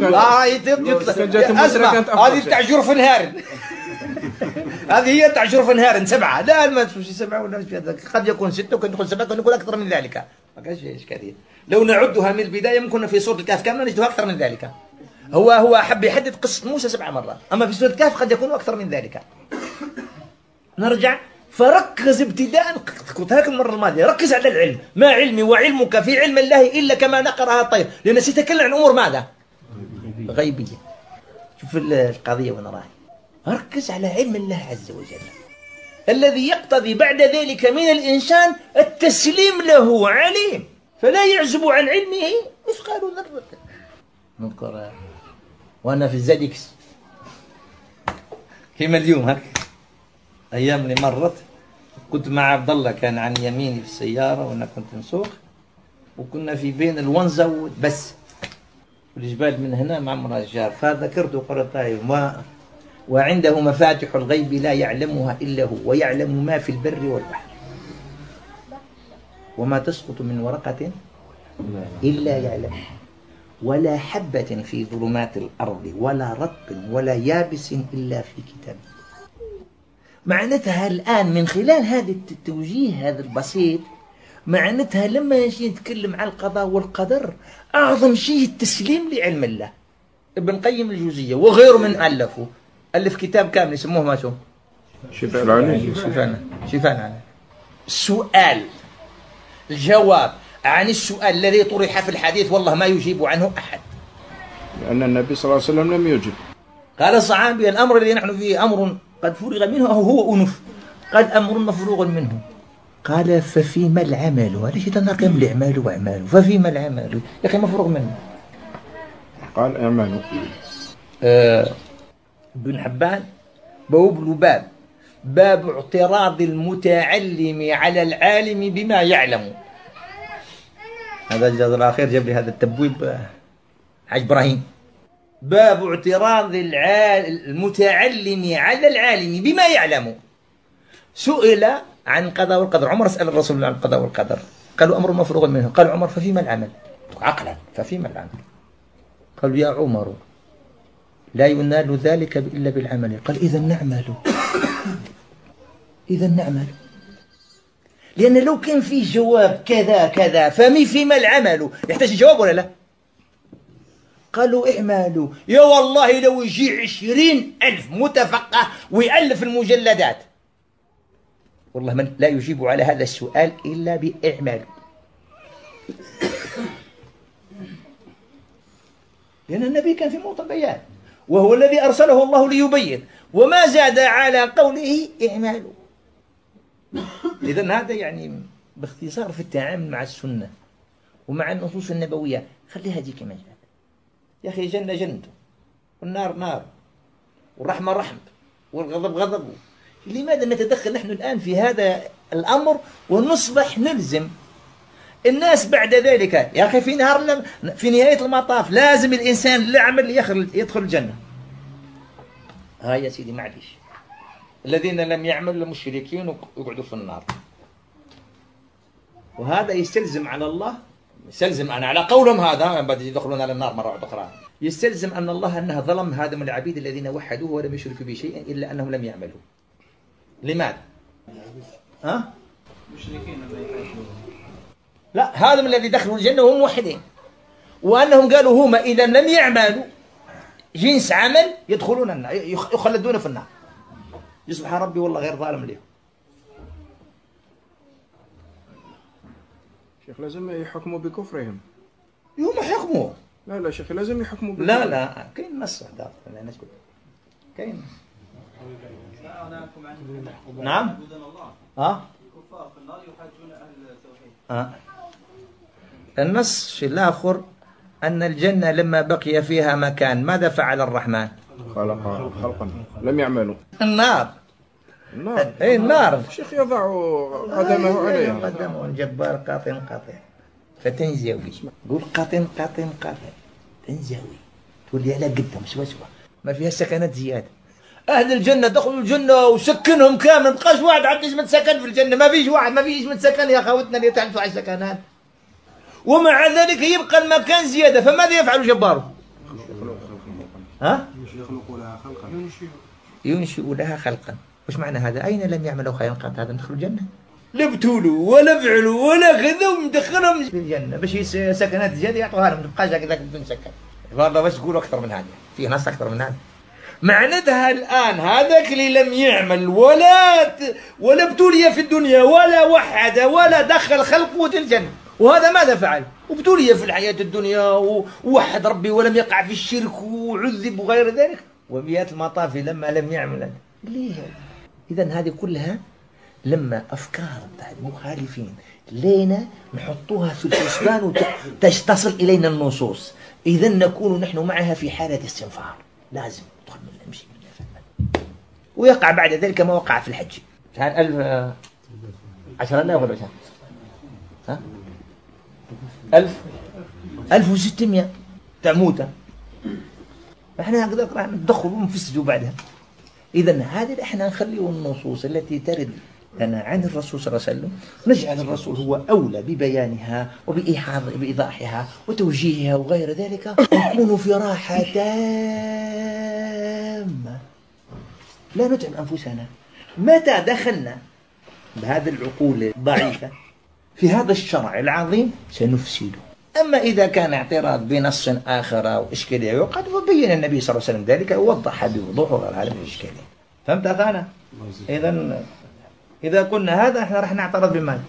هذه تاع جرف نهار. هذه هي تاع جرف نهار 7 لا ما تمشي 7 ولا قد يكون 6 وقد يكون 7 وقد يكون أكثر من ذلك. ما كانش إشكالية. لو نعدها من البداية ممكن في سورة الكهف كاملة نجدها أكثر من ذلك. هو حب يحدد قصة موسى 7 مرات أما في سورة الكهف قد يكون أكثر من ذلك. نرجع فركز ابتداء قلت هاك المرة الماضية ركز على العلم. ما علمي وعلمك في علم الله إلا كما نقرها الطير لأن سيتكلم عن أمور ماذا؟ غيبية. شوف القضية وين راهي. ركز على علم الله عز وجل الذي يقتضي بعد ذلك من الإنسان التسليم له عليم فلا يعزب عن علمه مثقال ذرة. نذكر وأنا في الزادكس كما اليوم هك أيام اللي مرت كنت مع عبد الله كان عن يميني في السيارة وأنا كنت نسوق وكنا في بين الونزة بس والجبال من هنا مع مرجار فذكرت وقرأت وعنده مفاتح الغيب لا يعلمها إلا هو ويعلم ما في البر والبحر وما تسقط من ورقة إلا يعلمها ولا حبة في ظلمات الأرض ولا رطب ولا يابس إلا في كتاب. معناتها الآن من خلال هذا التوجيه هذا البسيط معناتها لما يجي نتكلم عن القضاء والقدر أعظم شيء التسليم لعلم الله. ابن القيم الجوزية وغيره من ألف كتاب كامل يسموه ما شو شفاء العليل. شفاء العليل. السؤال الجواب عن السؤال الذي طرح في الحديث والله ما يجيب عنه أحد لأن النبي صلى الله عليه وسلم لم يجب. قال الصحابي الأمر الذي نحن فيه أمر قد فرغ منه أو هو أنف قد أمر مفروغ منه. قال ففيما العمل وليش تناقم الأعمال وأعمال ففيما العمل يا أخي مفروغ منه. قال اعملوا. ابن حبان باب اعتراض المتعلم على العالم بما يعلم. هذا الجزء الأخير جاب لي هذا التبويب حاج إبراهيم. باب اعتراض المتعلم على العالم بما يعلم. سئل عن القضاء والقدر، عمر سأل الرسول عن القضاء والقدر، قالوا أمر مفروغ منه. قال عمر ففيما العمل؟ عقلا ففيما العمل؟ قالوا يا عمر لا ينال ذلك إلا بالعمل. قال إذا نعمل. إذا نعمل، لأن لو كان في جواب كذا كذا فيما العمل يحتاج جواب ولا لا؟ قالوا اعملوا. يا والله لو يجي 20,000 متفقه ويألف المجلدات، والله من لا يجيب على هذا السؤال إلا بإعمال. لأن النبي كان في موطن بيان، وهو الذي أرسله الله ليبين، وما زاد على قوله اعملوا. إذن هذا يعني باختصار في التعامل مع السنة ومع النصوص النبوية. خليها دي كما جاءت. يا أخي الجنة جنته، والنار نار، والرحمة رحمة، والغضب غضبه. لماذا نتدخل نحن الآن في هذا الأمر ونصبح نلزم الناس بعد ذلك؟ يا أخي في نهاية المطاف لازم الإنسان لا عمل يدخل الجنة. يا سيدي معليش، الذين لم يعملوا المشركين يقعدوا في النار. وهذا يستلزم على الله، يستلزم أنا على قولهم هذا بدأ يدخلون على النار مرة أخرى، يستلزم أن الله أنه ظلم هذا من العبيد الذين وحدوه ولم يشركوا به شيئا إلا أنهم لم يعملوا. لماذا؟ لا، هذا من الذي دخلوا الجنة وهم موحدين، وأنهم قالوا هما إذا لم يعملوا جنس عمل يدخلون النار، يخلدون في النار. سبحان ربي والله غير ظالم لهم. شيخ لازم يحكموا بكفرهم. هم يحكموا. لا شيخ لازم يحكموا بكفرهم. لا كاين نص هذا كاين. نعم. الكفار في النار يحاجون أهل التوحيد. النص في الآخر أن الجنة لما بقي فيها مكان ماذا فعل الرحمن؟ خلقا لم يعملوا. النار. اي النار. الشيخ يضع قدمه عليها. قدمه الجبار قاطن فتنزوي. قول قاطن تنزوي، تولي على قدام سوا ما فيها سكنات زيادة. أهل الجنة دخلوا الجنة وسكنهم كامل، ما بقاش واحد عاد يجمد سكن في الجنة، ما فيش واحد ما فيش يجمد سكن يا أخوتنا اللي تعرفوا على السكنات. ومع ذلك يبقى المكان زيادة، فماذا يفعل جباره؟ ينشئ لها خلقا. وش معنى هذا؟ أين لم يعملوا خيرا قط هذا ندخلوا الجنة؟ لا ابتلوا ولا فعلوا ولا غذوا مدخلهم في الجنة باش سكنات زيادة يعطوها لهم، ما تبقاش هكذاك بدون سكن. والله باش تقولوا أكثر من هذا، فيه ناس أكثر من هذا. معناتها الآن هذاك اللي لم يعمل ولا ابتلي في الدنيا ولا وحد ولا دخل خلقه الجنة، وهذا ماذا فعل؟ ابتلي في الحياة الدنيا ووحد ربي ولم يقع في الشرك وعذب وغير ذلك، وبيات المطاف لما لم يعمل. ليه؟ إذن هذه كلها لما أفكار المخالفين لينا نحطوها في الحسبان وتصل إلينا النصوص، إذن نكون نحن معها في حالة استنفار. لازم نمشي ويقع بعد ذلك ما وقع في الحج. كان 10,000 ولا كم؟ 1600 تعموته. احنا هكذا راح ندخل ونفسدوا بعدها. إذن هذه احنا نخليه النصوص التي ترد لنا عن الرسول صلى الله عليه وسلم، نجعل الرسول هو أولى ببيانها وبإيضاحها وتوجيهها وغير ذلك، ونكون في راحة تامة لا نتعب أنفسنا. متى دخلنا بهذه العقول الضعيفة في هذا الشرع العظيم سنفسده. أما إذا كان اعتراض بنص آخر أو إشكالية وقد بين النبي صلى الله عليه وسلم ذلك ووضح بوضوح وغير هذا من الإشكالية. فهمت أخانا؟ إذا قلنا هذا احنا راح نعترض بماذا؟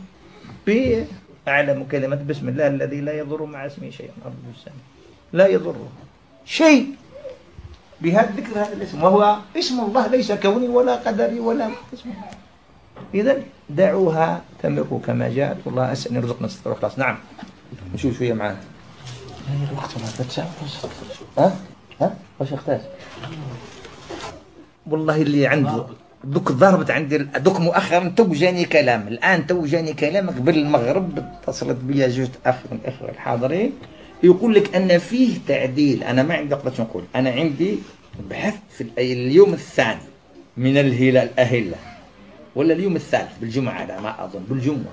بأعلم كلمة بسم الله الذي لا يضر مع اسمه شيء، لا يضر شيء بهذا ذكر هذا الاسم، وهو اسم الله ليس كوني ولا قدري ولا اسم. إذن دعوها تمر كما جاءت، والله أسأل أن يرزقنا الستر والإخلاص. نعم نشوف شوية معانا. الوقت ما تساعد. وش اختاز؟ والله اللي عنده دوك ضربت عندي دوك مؤخرا تو جاني كلام الان تو جاني كلام قبل المغرب اتصلت بيا جوج اخ من الاخوه الحاضرين يقول لك ان فيه تعديل. انا ما عندي قدرة نقول، انا عندي بحث في اليوم الثاني من الهلال الاهله ولا اليوم الثالث بالجمعه، على ما اظن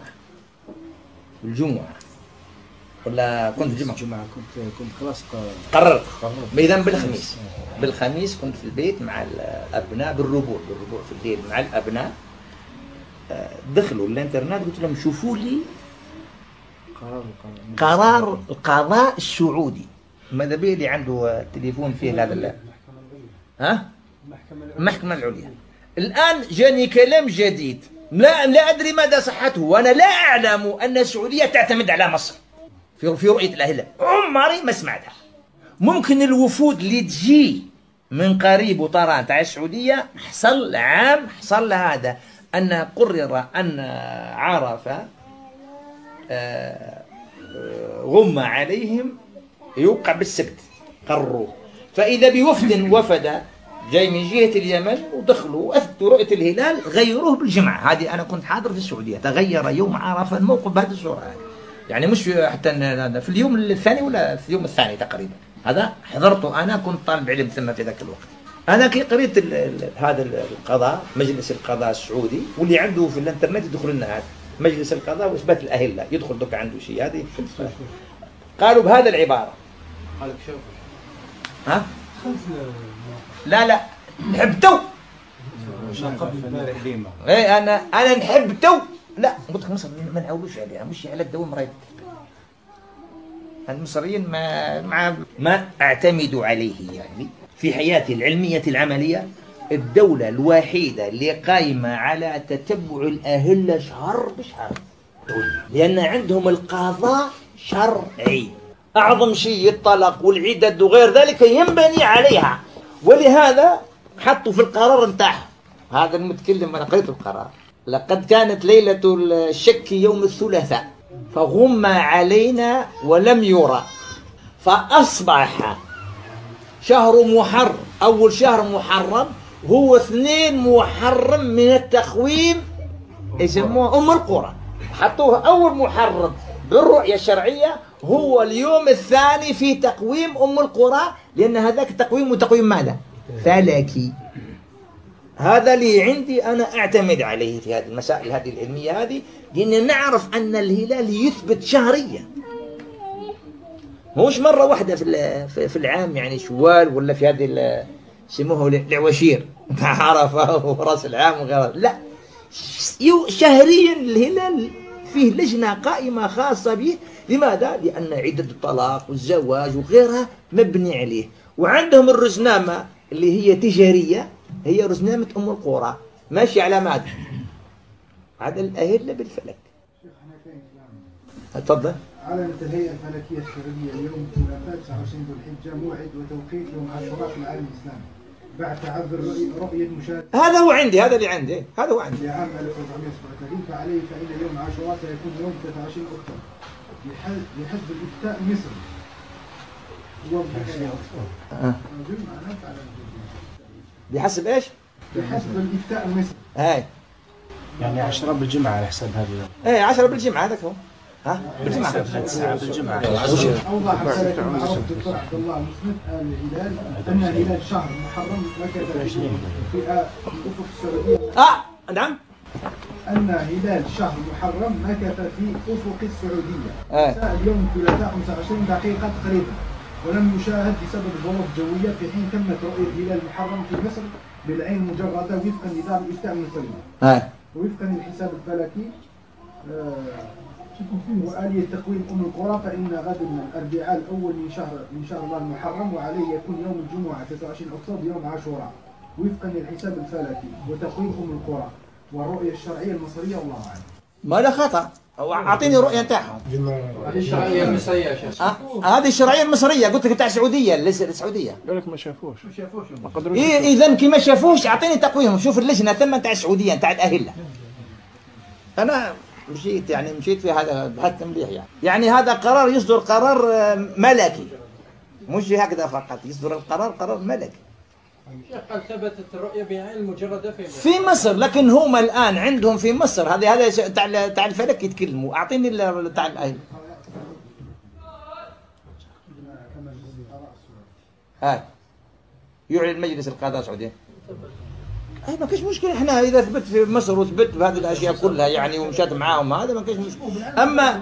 بالجمعه ولا كنت الجمعه كنت خلاص قررت اذا بالخميس كنت في البيت مع الابناء بالربوع في الليل مع الابناء. دخلوا الانترنت قلت لهم شوفوا لي قرار القضاء السعودي. ماذا بيه اللي عنده تليفون فيه هذا المحكمة العليا. الآن جاني كلام جديد لا أدري مدى صحته، وأنا لا أعلم أن السعودية تعتمد على مصر في رؤية الأهلة، عمري ما سمعتها. ممكن الوفود اللي تجي من قريب وطران تاع السعودية حصل هذا أن قرر أن عرفة غم عليهم يوقع بالسبت قرروا، فإذا بوفد وفد جاي من جهة اليمن ودخلوا وأثبتوا رؤية الهلال غيروه بالجمعة. هذه أنا كنت حاضر في السعودية، تغير يوم عرفة الموقف بهذه الصورة هذه، يعني مش حتى في اليوم الثاني ولا في اليوم الثاني تقريبا. هذا حضرته، أنا كنت طالب علم ثم في ذاك الوقت. أنا كي قريت هذا القضاء مجلس القضاء السعودي، واللي عنده في الانترنت يدخل لنا هذا مجلس القضاء وإثبات الأهلة، يدخل دوك عنده شيء هذه. قالوا بهذا العبارة، قالك شوف لا نحب تو ايه انا نحب تو. لا قلت لك مصر ما نعولوش عليها، مش على الدوام رايد. المصريين ما اعتمد عليه يعني في حياتي العلمية العملية. الدولة الوحيدة اللي قايمة على تتبع الأهلة شهر بشهر، لأن عندهم القضاء شرعي، أعظم شيء الطلاق والعدد وغير ذلك ينبني عليها، ولهذا حطوا في القرار نتاعهم هذا المتكلم. أنا قريت القرار، لقد كانت ليلة الشك يوم الثلاثاء فغم علينا ولم يرى، فأصبح شهر محرم، أول شهر محرم هو 2 محرم من التقويم، يسموه أم القرى، حطوه أول محرم بالرؤية الشرعية هو اليوم الثاني في تقويم أم القرى، لأن هذاك تقويم وتقويم ماذا؟ فلكي. هذا اللي عندي أنا أعتمد عليه في هذه المسائل هذه العلمية هذه، لأن نعرف أن الهلال يثبت شهريا، مش مرة واحدة في العام، يعني شوال ولا في هذه يسموه العواشير عرفة وراس العام وغيره، لا شهريا الهلال فيه لجنة قائمة خاصة به. لماذا؟ لأن عدة الطلاق والزواج وغيرها مبني عليه، وعندهم الرزنامة اللي هي تجارية، هي رزنامة أم القرى ماشي على ماذا؟ على الأهلة بالفلك. تفضل. أعلنت الهيئة الفلكية السعودية اليوم الثلاثاء 29 ذو الحجة موعد وتوقيت يوم عاشوراء في العالم الإسلامي بعد تعذر رؤية مشاهدة. هذا هو عندي، هذا اللي عندي، هذا هو عندي. لعام 1437 فعليه فإن يوم عاشوراء سيكون يوم 23 أكتوبر بحسب الإفتاء المصري. بحسب ايش؟ بحسب الإفتاء المصري. هاي يعني 10 بالجمعة على حساب هذا. ايه 10 بالجمعة هذاك هو. بالجمعة. بالجمعة. أوضح ذلك المعروف الدكتور عبد الله مسند الهلال أن هلال شهر محرم مكث في أفق السعودية. نعم. أن هلال شهر محرم مكث في أفق السعودية مساء اليوم الثلاثاء 25 دقيقة تقريبا، ولم يشاهد بسبب الظروف الجوية، في حين تمت رؤية هلال محرم في مصر بالعين المجردة وفقا لنظام الإفتاء المصري ووفقا للحساب الفلكي وآلية تقويم أم القرى، فإن غد الأربعاء الأول من شهر الله المحرم، وعليه يكون يوم الجمعة 29 أكتوبر يوم عاشوراء وفقا للحساب الفلكي وتقويم أم القرى والرؤية الشرعية المصرية. والله أعلم. ما لا خطأ، أعطيني رؤية نتاعها. هذه الشرعية المصرية يا شيخ. هذه الشرعية المصرية، قلت لك بتاع السعودية ليس السعودية. يقول لك ما شافوش. إيه إذا كي ما شافوش أعطيني تقويمهم، شوف اللجنة ثم تاع السعودية تاع الأهلة. أنا مشيت في هذا بحث مليح يعني هذا قرار يصدر قرار ملكي، مش هكذا فقط يصدر القرار قرار ملكي. قال ثبتت الرؤية بعين المجردة في مصر، لكن هم الآن عندهم في مصر هذا تاع الفلك يتكلموا. أعطيني تاع الآية. يعلن مجلس القضاء السعودي. ما كاش مشكلة، احنا إذا ثبت في مصر وثبت بهذه الأشياء كلها يعني ومشات معاهم هذا ما كاش مشكلة. أما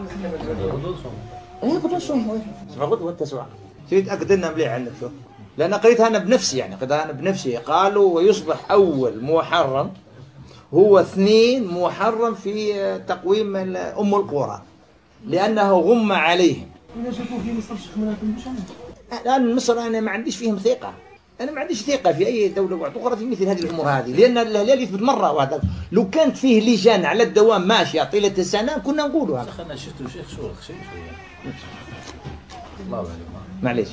قلت وانت سواء سيد أكد لنا مليح عندك شو، لأن قريتها أنا بنفسي يعني قريتها أنا بنفسي. قالوا ويصبح أول محرم هو 2 محرم في تقويم أم القرى لأنه غم عليهم. الآن مصر أنا ما عنديش فيهم ثقة، أنا ما عنديش ثقة في أي دولة أخرى في مثل هذه الأمور هذه، لأن الهلال يثبت مرة واحدة. لو كانت فيه لجان على الدوام ماشية طيلة السنة كنا نقولوا هذا. أنا شفت شيخ شيء الله معليش.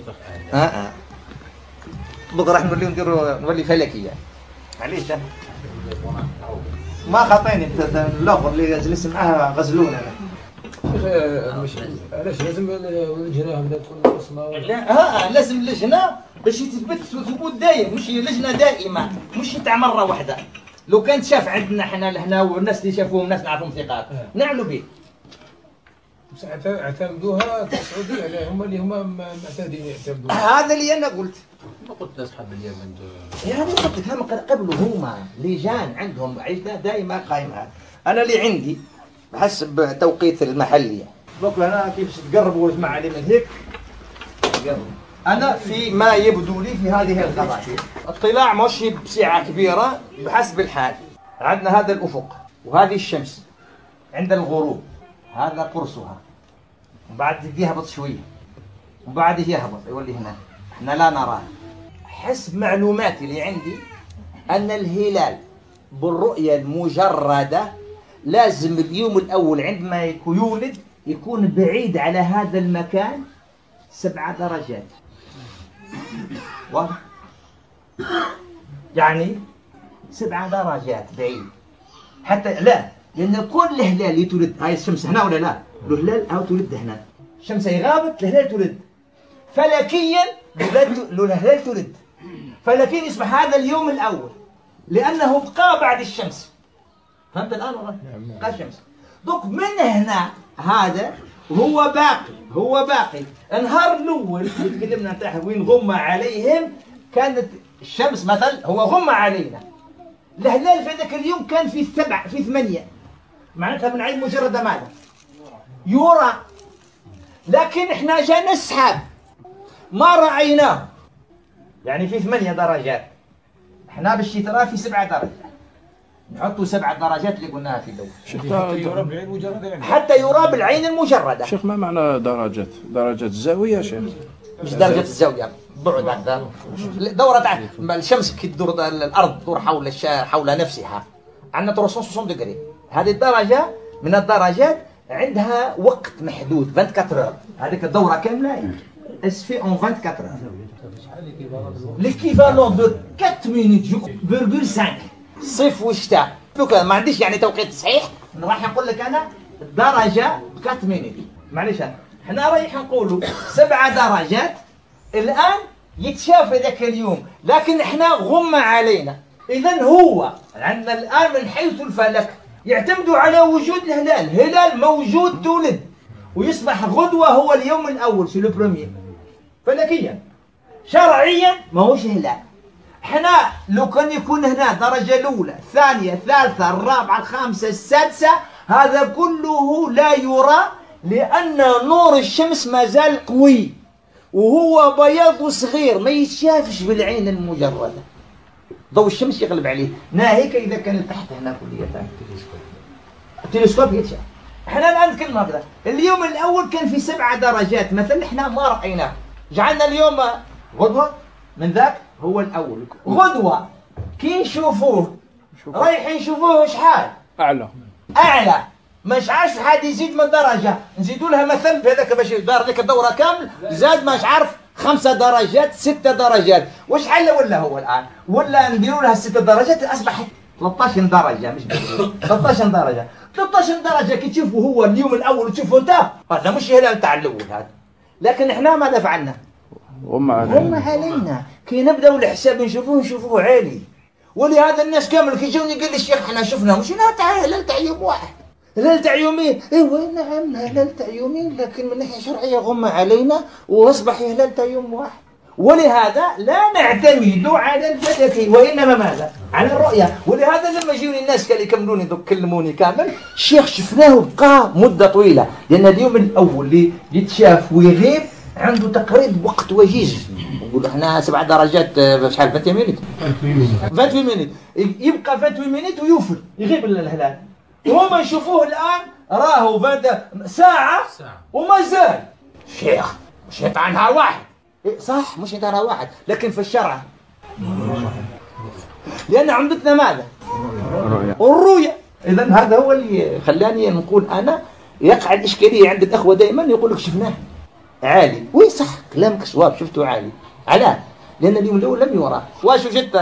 بكرة راح نولي فلكية. معليش ما خطيني الأخر اللي جلس معها غزلون أنا. علاش لازم اللجنة هكذا تكون اسمها؟ لا لازم اللجنة باش يثبت ثبوت دايم، مش لجنة دائمة، مش تاع مرة واحدة. لو كانت شاف عندنا احنا لهنا والناس اللي شافوهم ناس نعرفهم ثقات نعملوا به. اعتمدوها السعودية يعني هم اللي معتادين يعتمدوها. هذا اللي أنا قلت. ما قلت أصحاب اليمن يعني قلت لك هم قبلوا هما لجان عندهم عيشنا دائما قائمة. أنا اللي عندي بحسب توقيت المحلية بقول أنا كيف تقربوا واسمع علي من هيك. أنا في ما يبدو لي في هذه القضايا اطلاع مش بسعة كبيرة بحسب الحال. عندنا هذا الأفق وهذه الشمس عند الغروب هذا قرصها، وبعد يهبط شوية وبعد يهبط يولي هنا احنا لا نراه. حسب معلوماتي اللي عندي أن الهلال بالرؤية المجردة لازم اليوم الأول عندما يولد يكون بعيد على هذا المكان 7 درجات. واضح؟ يعني 7 درجات بعيد حتى لا، لأن كل هلال يتولد هاي الشمس هنا ولا لا؟ الهلال أو تولد هنا، الشمس هي غابت الهلال تولد فلكيا، الهلال تولد فلكيا يصبح هذا اليوم الأول لأنه بقى بعد الشمس. فهمت الآن ولا؟ بقى الشمس دوك من هنا هذا هو باقي النهار الأول اللي تكلمنا نتاعها وين غم عليهم كانت الشمس مثلا هو غم علينا. الهلال في ذاك اليوم كان في 7 في 8 معناتها من عين مجردة ماذا؟ يرى، لكن احنا جانا السحاب ما رأيناه يعني في 8 درجات، احنا باش ترى في 7 درجات نحطوا 7 درجات اللي قلناها في الأول حتى يرى بالعين المجردة. شيخ ما معنى درجات الزاوية شيخ؟ مش درجة الزاوية بعد هكذا دورة تاع الشمس كي تدور الأرض تدور حول نفسها عندنا 360 دقري. هذه الدرجة من الدرجات عندها وقت محدود 24 هذيك الدورة كاملة اسفي اون 24 l'équivalent de 4 minutes virgule 5 صيف وشتاء. ما عنديش يعني توقيت صحيح راح نقول لك انا الدرجة 4 minutes معليش احنا رايح نقولوا 7 درجات الآن يتشاف ذاك اليوم، لكن احنا غم علينا. إذن هو عندنا الآن من حيث الفلك يعتمدوا على وجود الهلال، هلال موجود تولد ويصبح غدوة هو اليوم الأول سي لو بروميير فلكيا. شرعيا ما هوش هلال. احنا لو كان يكون هنا درجة الأولى الثانية الثالثة الرابعة الخامسة السادسة هذا كله لا يرى لأن نور الشمس ما زال قوي وهو بياض صغير ما يتشافش بالعين المجردة، ضوء الشمس يغلب عليه. ناهيك إذا كان تحت هنا كلية التلسكوب يتشاف. احنا الآن نتكلم هكذا اليوم الأول كان في 7 درجات مثلا احنا ما رأيناه، جعلنا اليوم غدوة من ذاك هو الأول غدوة كي نشوفوه رايحين نشوفوه شحال أعلى مش عارف حد يزيد من درجة نزيدوا لها مثلا في هذاك باش يدار ذيك الدورة كامل زاد مش عارف 5 درجات 6 درجات واش حل ولا هو الآن ولا نديروا لها 6 درجات أصبحت 13 درجة مش 13 درجة 13 درجة كي تشوفوا هو اليوم الأول وتشوفوا انت هذا مش هلال تاع الأول هذا، لكن احنا ماذا فعلنا؟ غم علينا كي نبداو الحساب نشوفوه عالي. ولهذا الناس كامل كي جاوني قال لي الشيخ احنا شفنا مش هلال تاع يوم واحد، هلال تاع يومين. ايوا نعم هلال تاع يومين، لكن من ناحيه شرعيه غم علينا واصبح هلال تاع يوم واحد. ولهذا لا نعتمد على الفلك وانما ماذا؟ على الرؤيه. ولهذا لما يجوني الناس كانوا يكملوني دوك كلموني كامل، الشيخ شفناه بقى مده طويله، لان اليوم الاول اللي يتشاف ويغيب عنده تقريب وقت وجيز. نقول احنا 7 درجات شحال 20 مينيت 28 مينيت، يبقى 28 مينيت ويوفل يغيب الهلال. وما نشوفوه الان راهو بعد ساعه وما زال. شيخ مش تاع نهار واحد، صح مش نهار واحد، لكن في الشرع لان عمدتنا ماذا؟ الرؤيا. اذا هذا هو اللي خلاني نقول انا يقع الاشكاليه عند الاخوه دائما يقول لك شفناه عالي. وي صح كلامك صواب، شفته عالي. علاه؟ لان اليوم الاول لم يرى. واش وجدت؟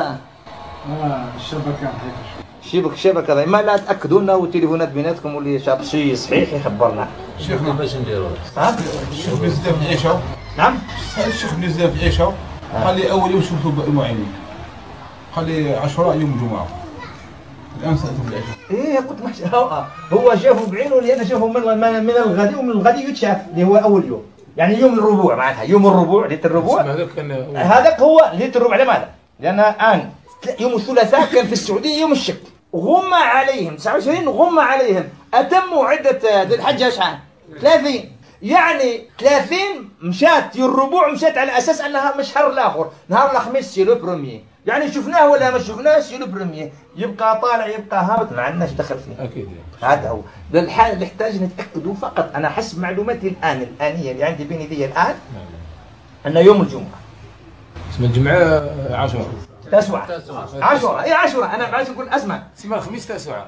الشبكه ما لا تاكدوا لنا والتليفونات بيناتكم واللي شاف شيء صحيح يخبرنا. شيخنا باش نديروا الشيخ بزاف يعيشوا. نعم الشيخ بزاف يعيشوا. قال لي اول يوم شفتوا المعينين، قال لي عاشوراء يوم الجمعه. الان سالته بالعشاء. ايه قلت ماشي هو شافه بعينه، لان شافه من الغد، ومن الغد يتشاف اللي هو اول يوم، يعني يوم الربوع معناتها يوم الربوع ليله الربوع. هذاك هو ليله الربوع. لماذا؟ لان الان يوم الثلاثاء كان في السعوديه يوم الشك، غم عليهم 29 غم عليهم، اتموا عده ذي الحجه شحال 30، يعني 30 مشات يوم الربوع، مشات على اساس انها مش شهر الاخر، نهار الخميس سي لو بروميي، يعني شفناه ولا ما شفناهش سي لو بروميي، يبقى طالع يبقى هابط ما عندناش دخل فيه. اكيد هذا هو ده الحال اللي نحتاج نتاكدوا فقط. انا حسب معلوماتي الانيه اللي عندي بين يدي الان ان يوم الجمعه اسم الجمعه عاشوراء عاشوراء. اي عاشوراء. انا عايز نقول اسمع اسمها الخميس تاسوعة.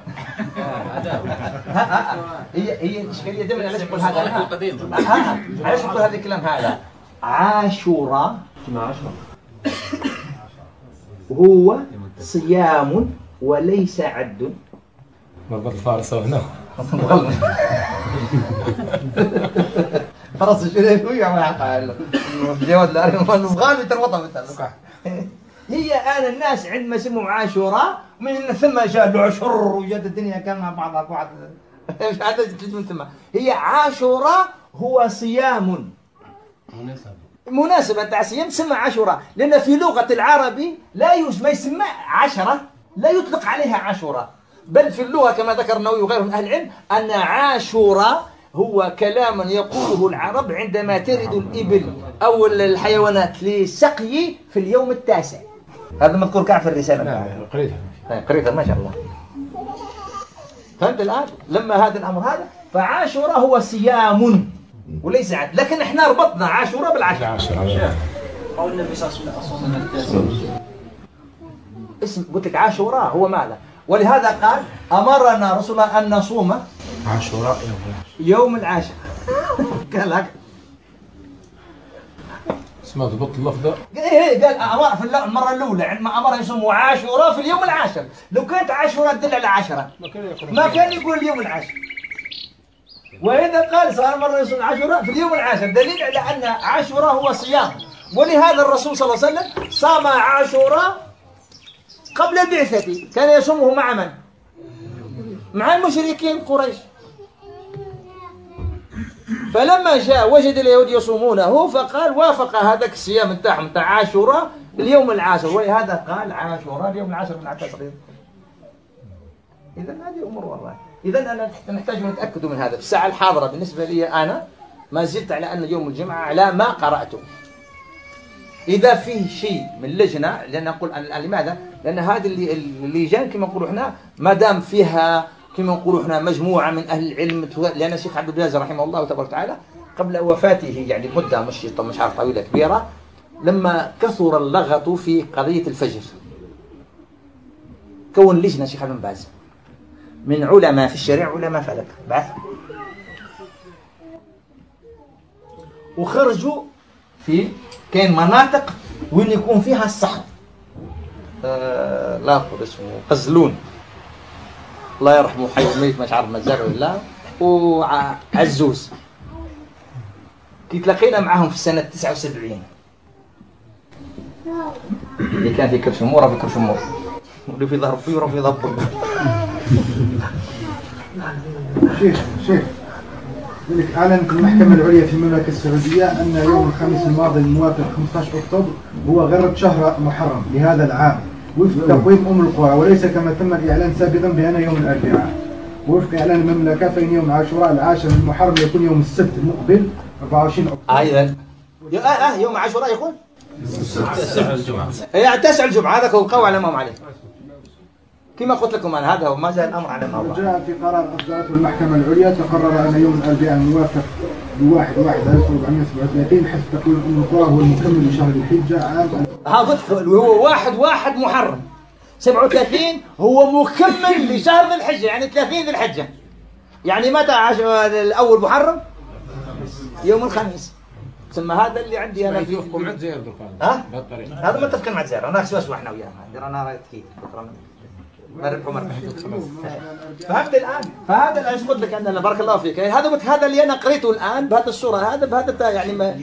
هي الاشكاليه دائما علاش نقول هذا علاش نقول هذا الكلام هذا. عاشوراء هو صيام وليس عد. مربط الفارس هنا فرص شنو يا جواد الاريمان بغالي تربطها مثلا. هي آن الناس عندما سموا عاشوراء من ثم جاء له عشر وجد الدنيا كان مع بعضها بعض مش عاد من ثم. هي عاشوراء هو صيام مناسبة تاع صيام سمى عاشوراء، لأن في لغة العربي ما يسمى عشرة، لا يطلق عليها عاشوراء، بل في اللغة كما ذكر النووي وغيره من أهل العلم أن عاشوراء هو كلام يقوله العرب عندما ترد الإبل أو الحيوانات لسقي في اليوم التاسع. هذا مذكور كاع في الرسالة. قريتها ما شاء الله. فهمت الآن؟ لما هذا الأمر هذا فعاشوراء هو صيام وليس عد، لكن احنا ربطنا عاشوراء بالعشرة. قول النبي صلى الله عليه وسلم اسم قلت لك عاشوراء هو ماذا؟ ولهذا قال أمرنا رسول الله أن نصوم عاشوراء يوم العاشر. قال لك اسمه ضبط اللفظة. ايه قال أمر في المرة الأولى عندما أمر يصوموا عاشوراء في اليوم العاشر. لو كانت عاشوراء تدل على 10 ما كان يقول اليوم العاشر. وإذا قال صار مرة يصوم عاشوراء في اليوم العاشر دليل على أن عاشوراء هو صيام. ولهذا الرسول صلى الله عليه وسلم صام عاشوراء قبل البعثة، كان يصومه مع من؟ مع المشركين قريش. فلما جاء وجد اليهود يصومونه فقال وافق هذاك الصيام نتاعهم نتاع عاشوراء اليوم العاشر، ولهذا قال عاشوراء اليوم العاشر من التشريق. إذا هذه أمور والله. إذا أنا نحتاج نتأكد من هذا. في الساعة الحاضرة بالنسبة لي أنا ما زلت على أن يوم الجمعة على ما قرأته. إذا فيه شيء من لجنة، لأن نقول لماذا؟ لأن هذه اللجان كما نقولوا إحنا ما دام فيها كما نقولوا إحنا مجموعة من أهل العلم، لأن الشيخ عبد الباز رحمه الله تبارك وتعالى قبل وفاته يعني مدة مش عارف طويلة كبيرة، لما كثر اللغط في قضية الفجر كون لجنة الشيخ عبد الباز من علماء في الشريعة علماء فلك بعث وخرجوا في كاين مناطق وين يكون فيها الصحراء لا أقول اسمه قزلون الله يرحمه حي ميت مش عارف مازال ولا، وعزوز كي تلاقينا معهم في سنة 79 اللي كان في كرشمور في كرشمور، واللي في ظهر فيه وفي ظهر شيخ ذلك أعلنت المحكمة العليا في المملكة السعودية أن يوم الخميس الماضي الموافق 15 أكتوبر هو غرة شهر محرم لهذا العام وفق تقويم القرى، وليس كما تم الإعلان سابقا بأن يوم الأربعاء. وفق إعلان المملكة فإن يوم عاشوراء العاشر من محرم يكون يوم السبت المقبل 24 أكتوبر. أيضا يوم عاشوراء يكون 9 الجمعة. يعني 9 الجمعة، هذا هو القول على ما هم عليه. كما قلت لكم أنا هذا هو ما زال الأمر على ما هو. وجاء في قرار أصدرته المحكمة العليا تقرر أن يوم الأربعاء الموافق ب1/1/1432 حسب تقويم القرى هو المكمل لشهر الحجة عام. هذا هو 1/1 محرم 37 هو مكمل لشهر ذي الحجة، يعني 30 ذي الحجة. يعني متى الأول محرم؟ يوم الخميس. ثم هذا اللي عندي أنا في يوفقوا مع زيارة هذا ما اتفقنا مع زيارة، أنا أسوأ إحنا وياها، أنا رأيت كيف فهمت الآن. فهذا الآن قلت لك أن بارك الله فيك، هذا اللي أنا قريته الآن بهذه الصورة، هذا بهذا يعني ما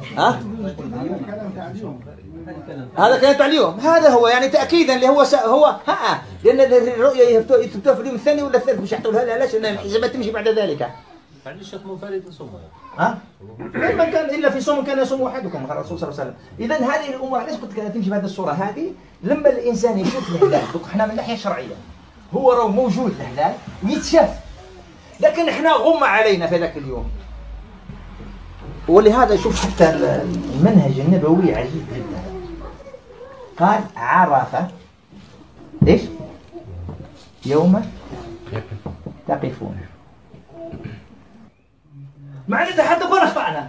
هذا كلام تاع اليوم، هذا هو يعني تأكيدا اللي هو لأن الرؤية يثبتوها في اليوم الثاني ولا الثالث، مش يحطوا لها علاش؟ لأن الحسابات تمشي بعد ذلك. يعني الشيخ منفرد يصوم ما كان إلا في صوم كان يصوم وحدكم قال الرسول صلى الله عليه وسلم. إذا هذه الأمور علاش قلت لك تمشي بهذه الصورة هذه؟ لما الإنسان يشوف الهلال، احنا من الناحية الشرعية هو راه موجود الهلال ويتشاف، لكن احنا غم علينا في ذاك اليوم. ولهذا شوف حتى المنهج النبوي عجيب جدا. قال عرف ايش؟ يوم تقفون. معناتها حتى ما اخطأنا،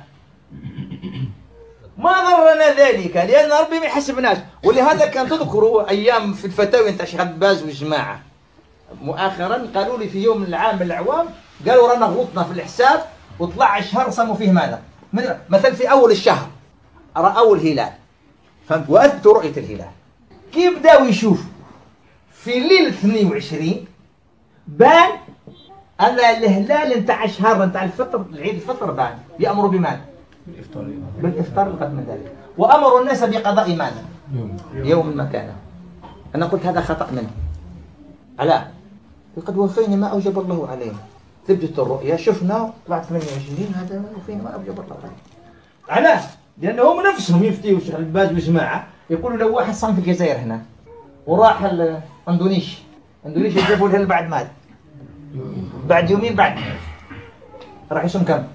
ما ضرنا ذلك، لأن ربي ما يحسبناش. ولهذا كان تذكروا أيام في الفتاوي نتاع الشيخ عبد الباز والجماعة مؤخرا قالوا لي في يوم من العام من الأعوام، قالوا رانا غلطنا في الحساب وطلع الشهر صاموا فيه ماذا؟ مثل في أول الشهر رأوا الهلال، فهمت؟ وأثبتوا رؤية الهلال. كيف بداوا يشوفوا؟ في ليلة 22 بان أن الهلال نتاع الشهر نتاع الفطر العيد الفطر بان. يأمروا بماذا؟ بالإفطار قد من ذلك، وأمروا الناس بقضاء ماذا؟ يوم المكانة. أنا قلت هذا خطأ منه. على لقد وفينا ما أوجب الله علينا، ثبتت الرؤيا شفنا بعد 28 هذا وفينا ما أوجب الله علينا. على لأنهم نفسهم يفتيوا الشيخ الباز وجماعة يقولوا لو واحد صام في الجزائر هنا وراح اندونيسيا جابوا الهلال بعد ماذا؟ بعد يومين بعد راح يصوم كم؟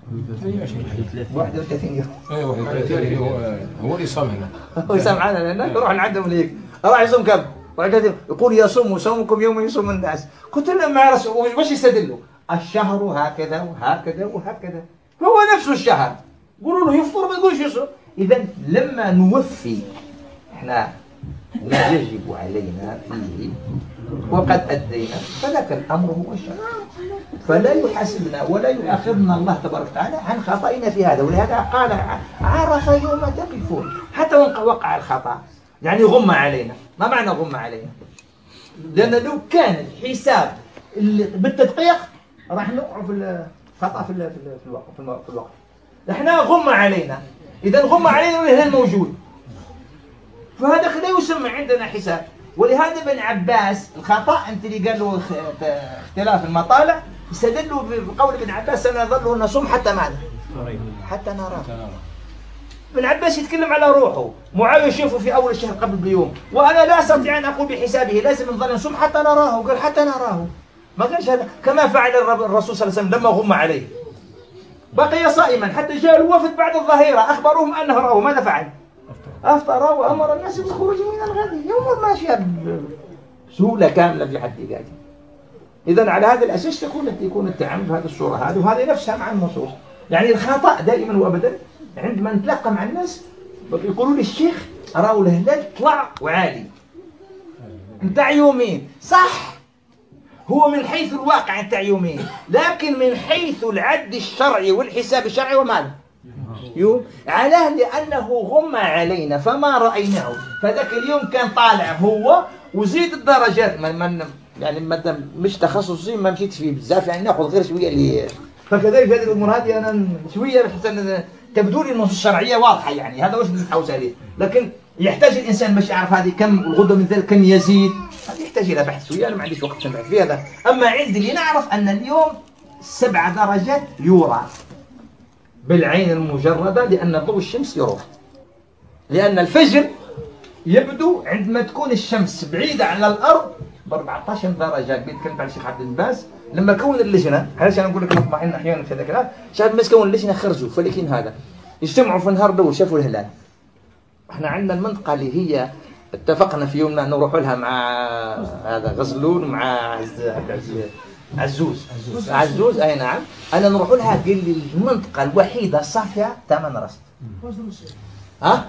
31 يوم. ايوه 31 هو اللي صام هنا. هو يصوم معنا لأنه نروح نعدهم ليك. راح يصوم كم؟ يقول يصوم وصومكم يوم يصوم الناس. قلت لهم مع رسول وش يستدلوا؟ الشهر هكذا وهكذا وهكذا، هو نفسه الشهر. قولوا له يفطر ما يقولش يصوم. إذا لما نوفي احنا ما يجب علينا فيه وقد أدينا فذاك الأمر هو الشرع، فلا يحاسبنا ولا يؤاخذنا الله تبارك وتعالى عن خطأنا في هذا. ولهذا قال عرف يوم تقفون، حتى وقع الخطأ يعني غم علينا. ما معنى غم علينا؟ لأن لو كان الحساب بالتدقيق راح نوقع في الخطأ في الوقت. احنا غم علينا، إذا غم علينا والهلال موجود، فهذا لا يسمى عندنا حساب. ولهذا ابن عباس الخطأ أنت اللي قال له اختلاف المطالع استدلوا بقول ابن عباس سنظل نصوم حتى ماذا؟ حتى نراه. ابن عباس يتكلم على روحه، معاوية يشوفه في أول الشهر قبل بيوم، وأنا لا أستطيع أن أقول بحسابه لازم نظل نصوم حتى نراه. قال حتى نراه، ما قالش هذا كما فعل الرسول صلى الله عليه وسلم لما غم عليه بقي صائما حتى جاء الوفد بعد الظهيرة أخبروهم أنه رأوا. ماذا فعل؟ أفطر وأمر الناس بالخروج من الغد. يوم ماشية بسهولة كاملة في حد ذاته. إذا على هذا الأساس يكون التعامل بهذه الصورة هذه، وهذه نفسها مع النصوص. يعني الخطأ دائما وأبدا عندما نتلقى مع الناس يقولوا لي الشيخ رأوا الهلال طلع وعالي نتاع يومين، صح هو من حيث الواقع نتاع يومين، لكن من حيث العد الشرعي والحساب الشرعي وماذا؟ يوم. علاه لأنه غم علينا فما رأيناه، فذاك اليوم كان طالع هو وزيد الدرجات يعني مادام مش تخصصي ما مشيت فيه بزاف، يعني ناخذ غير شويه اللي فكذلك في هذه الامور هذه انا شويه بحيث ان تبدو لي النصوص الشرعيه واضحه، يعني هذا واش نحوس عليه. لكن يحتاج الإنسان باش يعرف هذه كم الغدة من ذلك كم يزيد، هذه يحتاج إلى بحث شوية. أنا ما عنديش وقت نبحث في هذا. أما عندي اللي نعرف أن اليوم 7 درجات يرى بالعين المجردة، لأن ضوء الشمس يروح، لأن الفجر يبدو عندما تكون الشمس بعيدة على الأرض ب 14 درجة. قلت كلمة على الشيخ عبد الباس لما كون اللجنة، علاش أنا نقول لك نطمئن أحيانا في هذاك الكلام، شاهد الناس كون اللجنة خرجوا فلكن هذا يجتمعوا في النهار الأول شافوا الهلال. احنا عندنا المنطقة اللي هي اتفقنا في يومنا نروح لها مع هذا غزلون مع عزوز أي نعم. أنا نروح لها قال لي المنطقة الوحيدة صافية 8 رصد. ها؟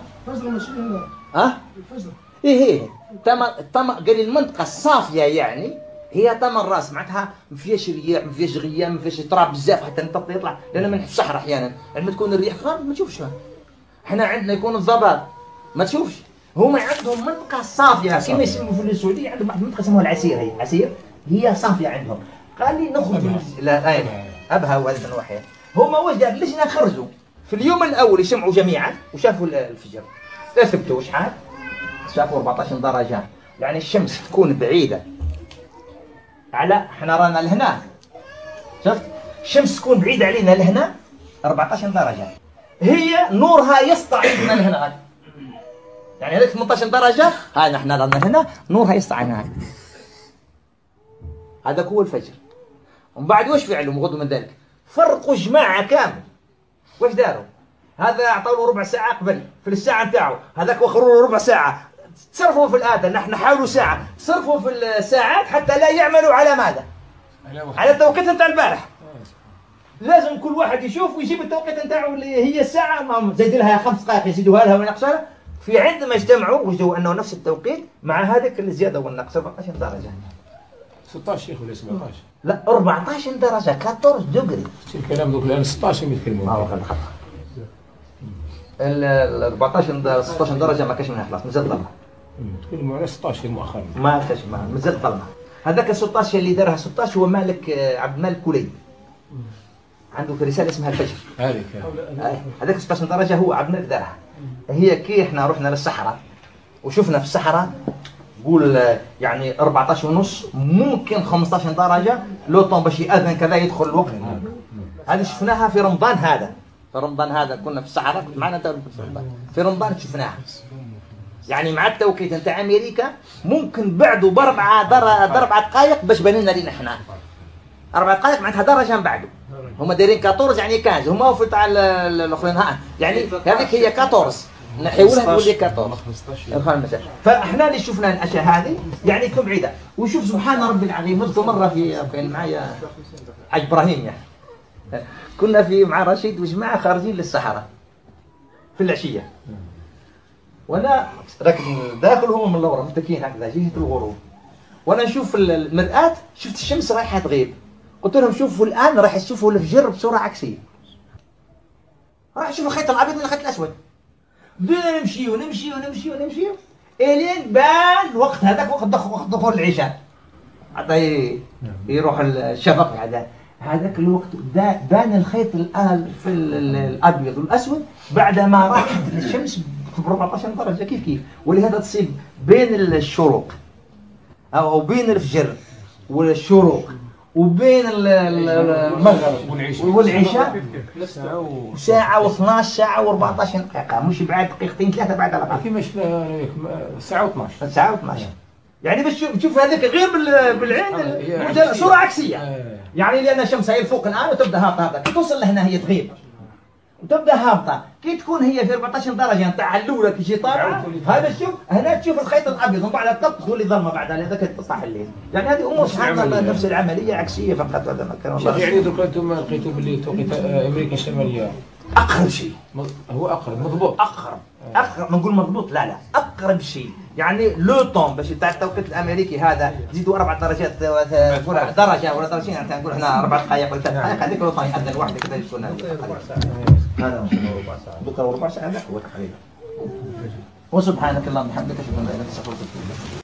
الفجر إيه قال لي المنطقة الصافية يعني هي 8 راس، معناتها ما فيهاش رياح ما فيهاش غيام ما فيهاش تراب بزاف حتى النطط يطلع، لأن من الصحراء أحيانا لما تكون الريح غامض ما تشوفش. احنا عندنا يكون الضباب ما تشوفش، هما عندهم منطقة صافية كما يسموا في السعودية، عندهم واحد المنطقة يسموها العسير. هي عسير هي صافية عندهم. قال لي نخرج لا أين أبها وهذا النواحي. هما واش دار اللجنة خرجوا في اليوم الأول يجمعوا جميعا وشافوا الفجر، ثبتوا شحال شافوا 14 درجة، يعني الشمس تكون بعيدة على احنا رانا لهنا، شفت الشمس تكون بعيدة علينا لهنا 14 درجة، هي نورها يسطع عندنا لهنا، يعني هذيك 18 درجة هاي احنا رانا هنا نورها يسطع هنا. هذا هو الفجر. ومن بعد واش فعلوا غدوا من ذلك؟ فرقوا جماعة كامل. واش داروا؟ هذا اعطوا له ربع ساعة قبل في الساعة نتاعو، هذاك وخروا له ربع ساعة. تصرفوا في الآذان، نحن نحاولوا ساعة، تصرفوا في الساعات حتى لا يعملوا على ماذا؟ على التوقيت نتاع البارح. لازم كل واحد يشوف ويجيب التوقيت نتاعو اللي هي الساعة، ما زيد لها 5 دقائق يزيدوها لها وينقصوها. في عندما اجتمعوا وجدوا أنه نفس التوقيت مع هذاك الزيادة والنقص 14 درجة. 16 شيخ ولا 17؟ لا 14 درجة 14 دغري. الكلام دوك الآن 16 يتكلموا. ال 14 16 درجة ما كاش منها خلاص مازال ظلمة. تكلموا على 16 مؤخرا. ما كاش مازال ظلمة. هذاك 16 اللي دارها 16 هو مالك عبد الملك كولي. عنده في رسالة اسمها الفجر. هذاك 16 درجة هو عبد الملك دارها. هي كي احنا رحنا للصحراء وشفنا في الصحراء قول يعني 14 ونص ممكن 15 درجة لو طون باش يأذن كذا يدخل الوقت. هذه شفناها في رمضان هذا. في رمضان هذا كنا في الصحراء، كنت معنا في رمضان شفناها. يعني مع التوقيت نتاع امريكا ممكن بعده باربع دقائق باش بانينا لينا احنا 4 دقائق معناتها درجه من بعده. هما دايرين 14 يعني 15 هما في تاع الاخرين يعني هذيك هي 14 نحيولها تقول لي 14. فاحنا اللي شفنا الاشياء هذه يعني تكون بعيده. وشوف سبحان ربي العظيم مره كان معايا حاج ابراهيم يعني كنا في مع رشيد وجماعه خارجين للصحراء في العشيه، وانا راكب داخل وهم من اللورا متكين هكذا جهه الغروب، وانا نشوف المرآة شفت الشمس رايحه تغيب. قلت لهم شوفوا الان راح تشوفوا الفجر بصوره عكسيه، راح نشوف الخيط الابيض من الخيط الاسود. بدنا نمشيو الين بان وقت هذاك وقت دخول العشاء حتى يروح الشفق. هذاك الوقت بان الخيط الان في الابيض والاسود بعدما راحت الشمس ب 14 درجه كيف. ولهذا تصيب بين الشروق او بين الفجر والشروق وبين المغرب والعشاء ساعة و12 ساعة و14 دقيقة، مش بعد دقيقتين 3 بعد على بعض. كيفاش ساعة و12 ساعة و12 يعني باش تشوف هذيك غير بالعين صورة عكسية. يعني لأن الشمس هي فوق الآن وتبدأ هابطة، كي توصل لهنا هي تغيب وتبدأ هابطة. كي تكون هي في 14 درجة نتاع الأولى كي طالعة هذا شوف هنا تشوف الخيط الأبيض ومن بعدها تولي ظلمة بعد هذاك تصح الليل. يعني هذه أمور سبحان الله نفس العملية عكسية فقط. هذا ما كان يعني دوك أنتم لقيتوا باللي توقيت أمريكا الشمالية أقرب شيء. هو أقرب مضبوط. أقرب ما نقول مضبوط لا أقرب شيء. يعني لو طون باش تاع التوقيت الامريكي هذا زيدوا 4 درجات درجه ولا درجتين يعني نقول هنا 4 دقائق ولا 3 دقائق هذيك لو طون يأذن واحد كذا يكون هذا ربع ساعه هذا هو تقريبا. وسبحانك اللهم وبحمدك اشهد ان لا اله الا انت استغفرك واتوب اليك.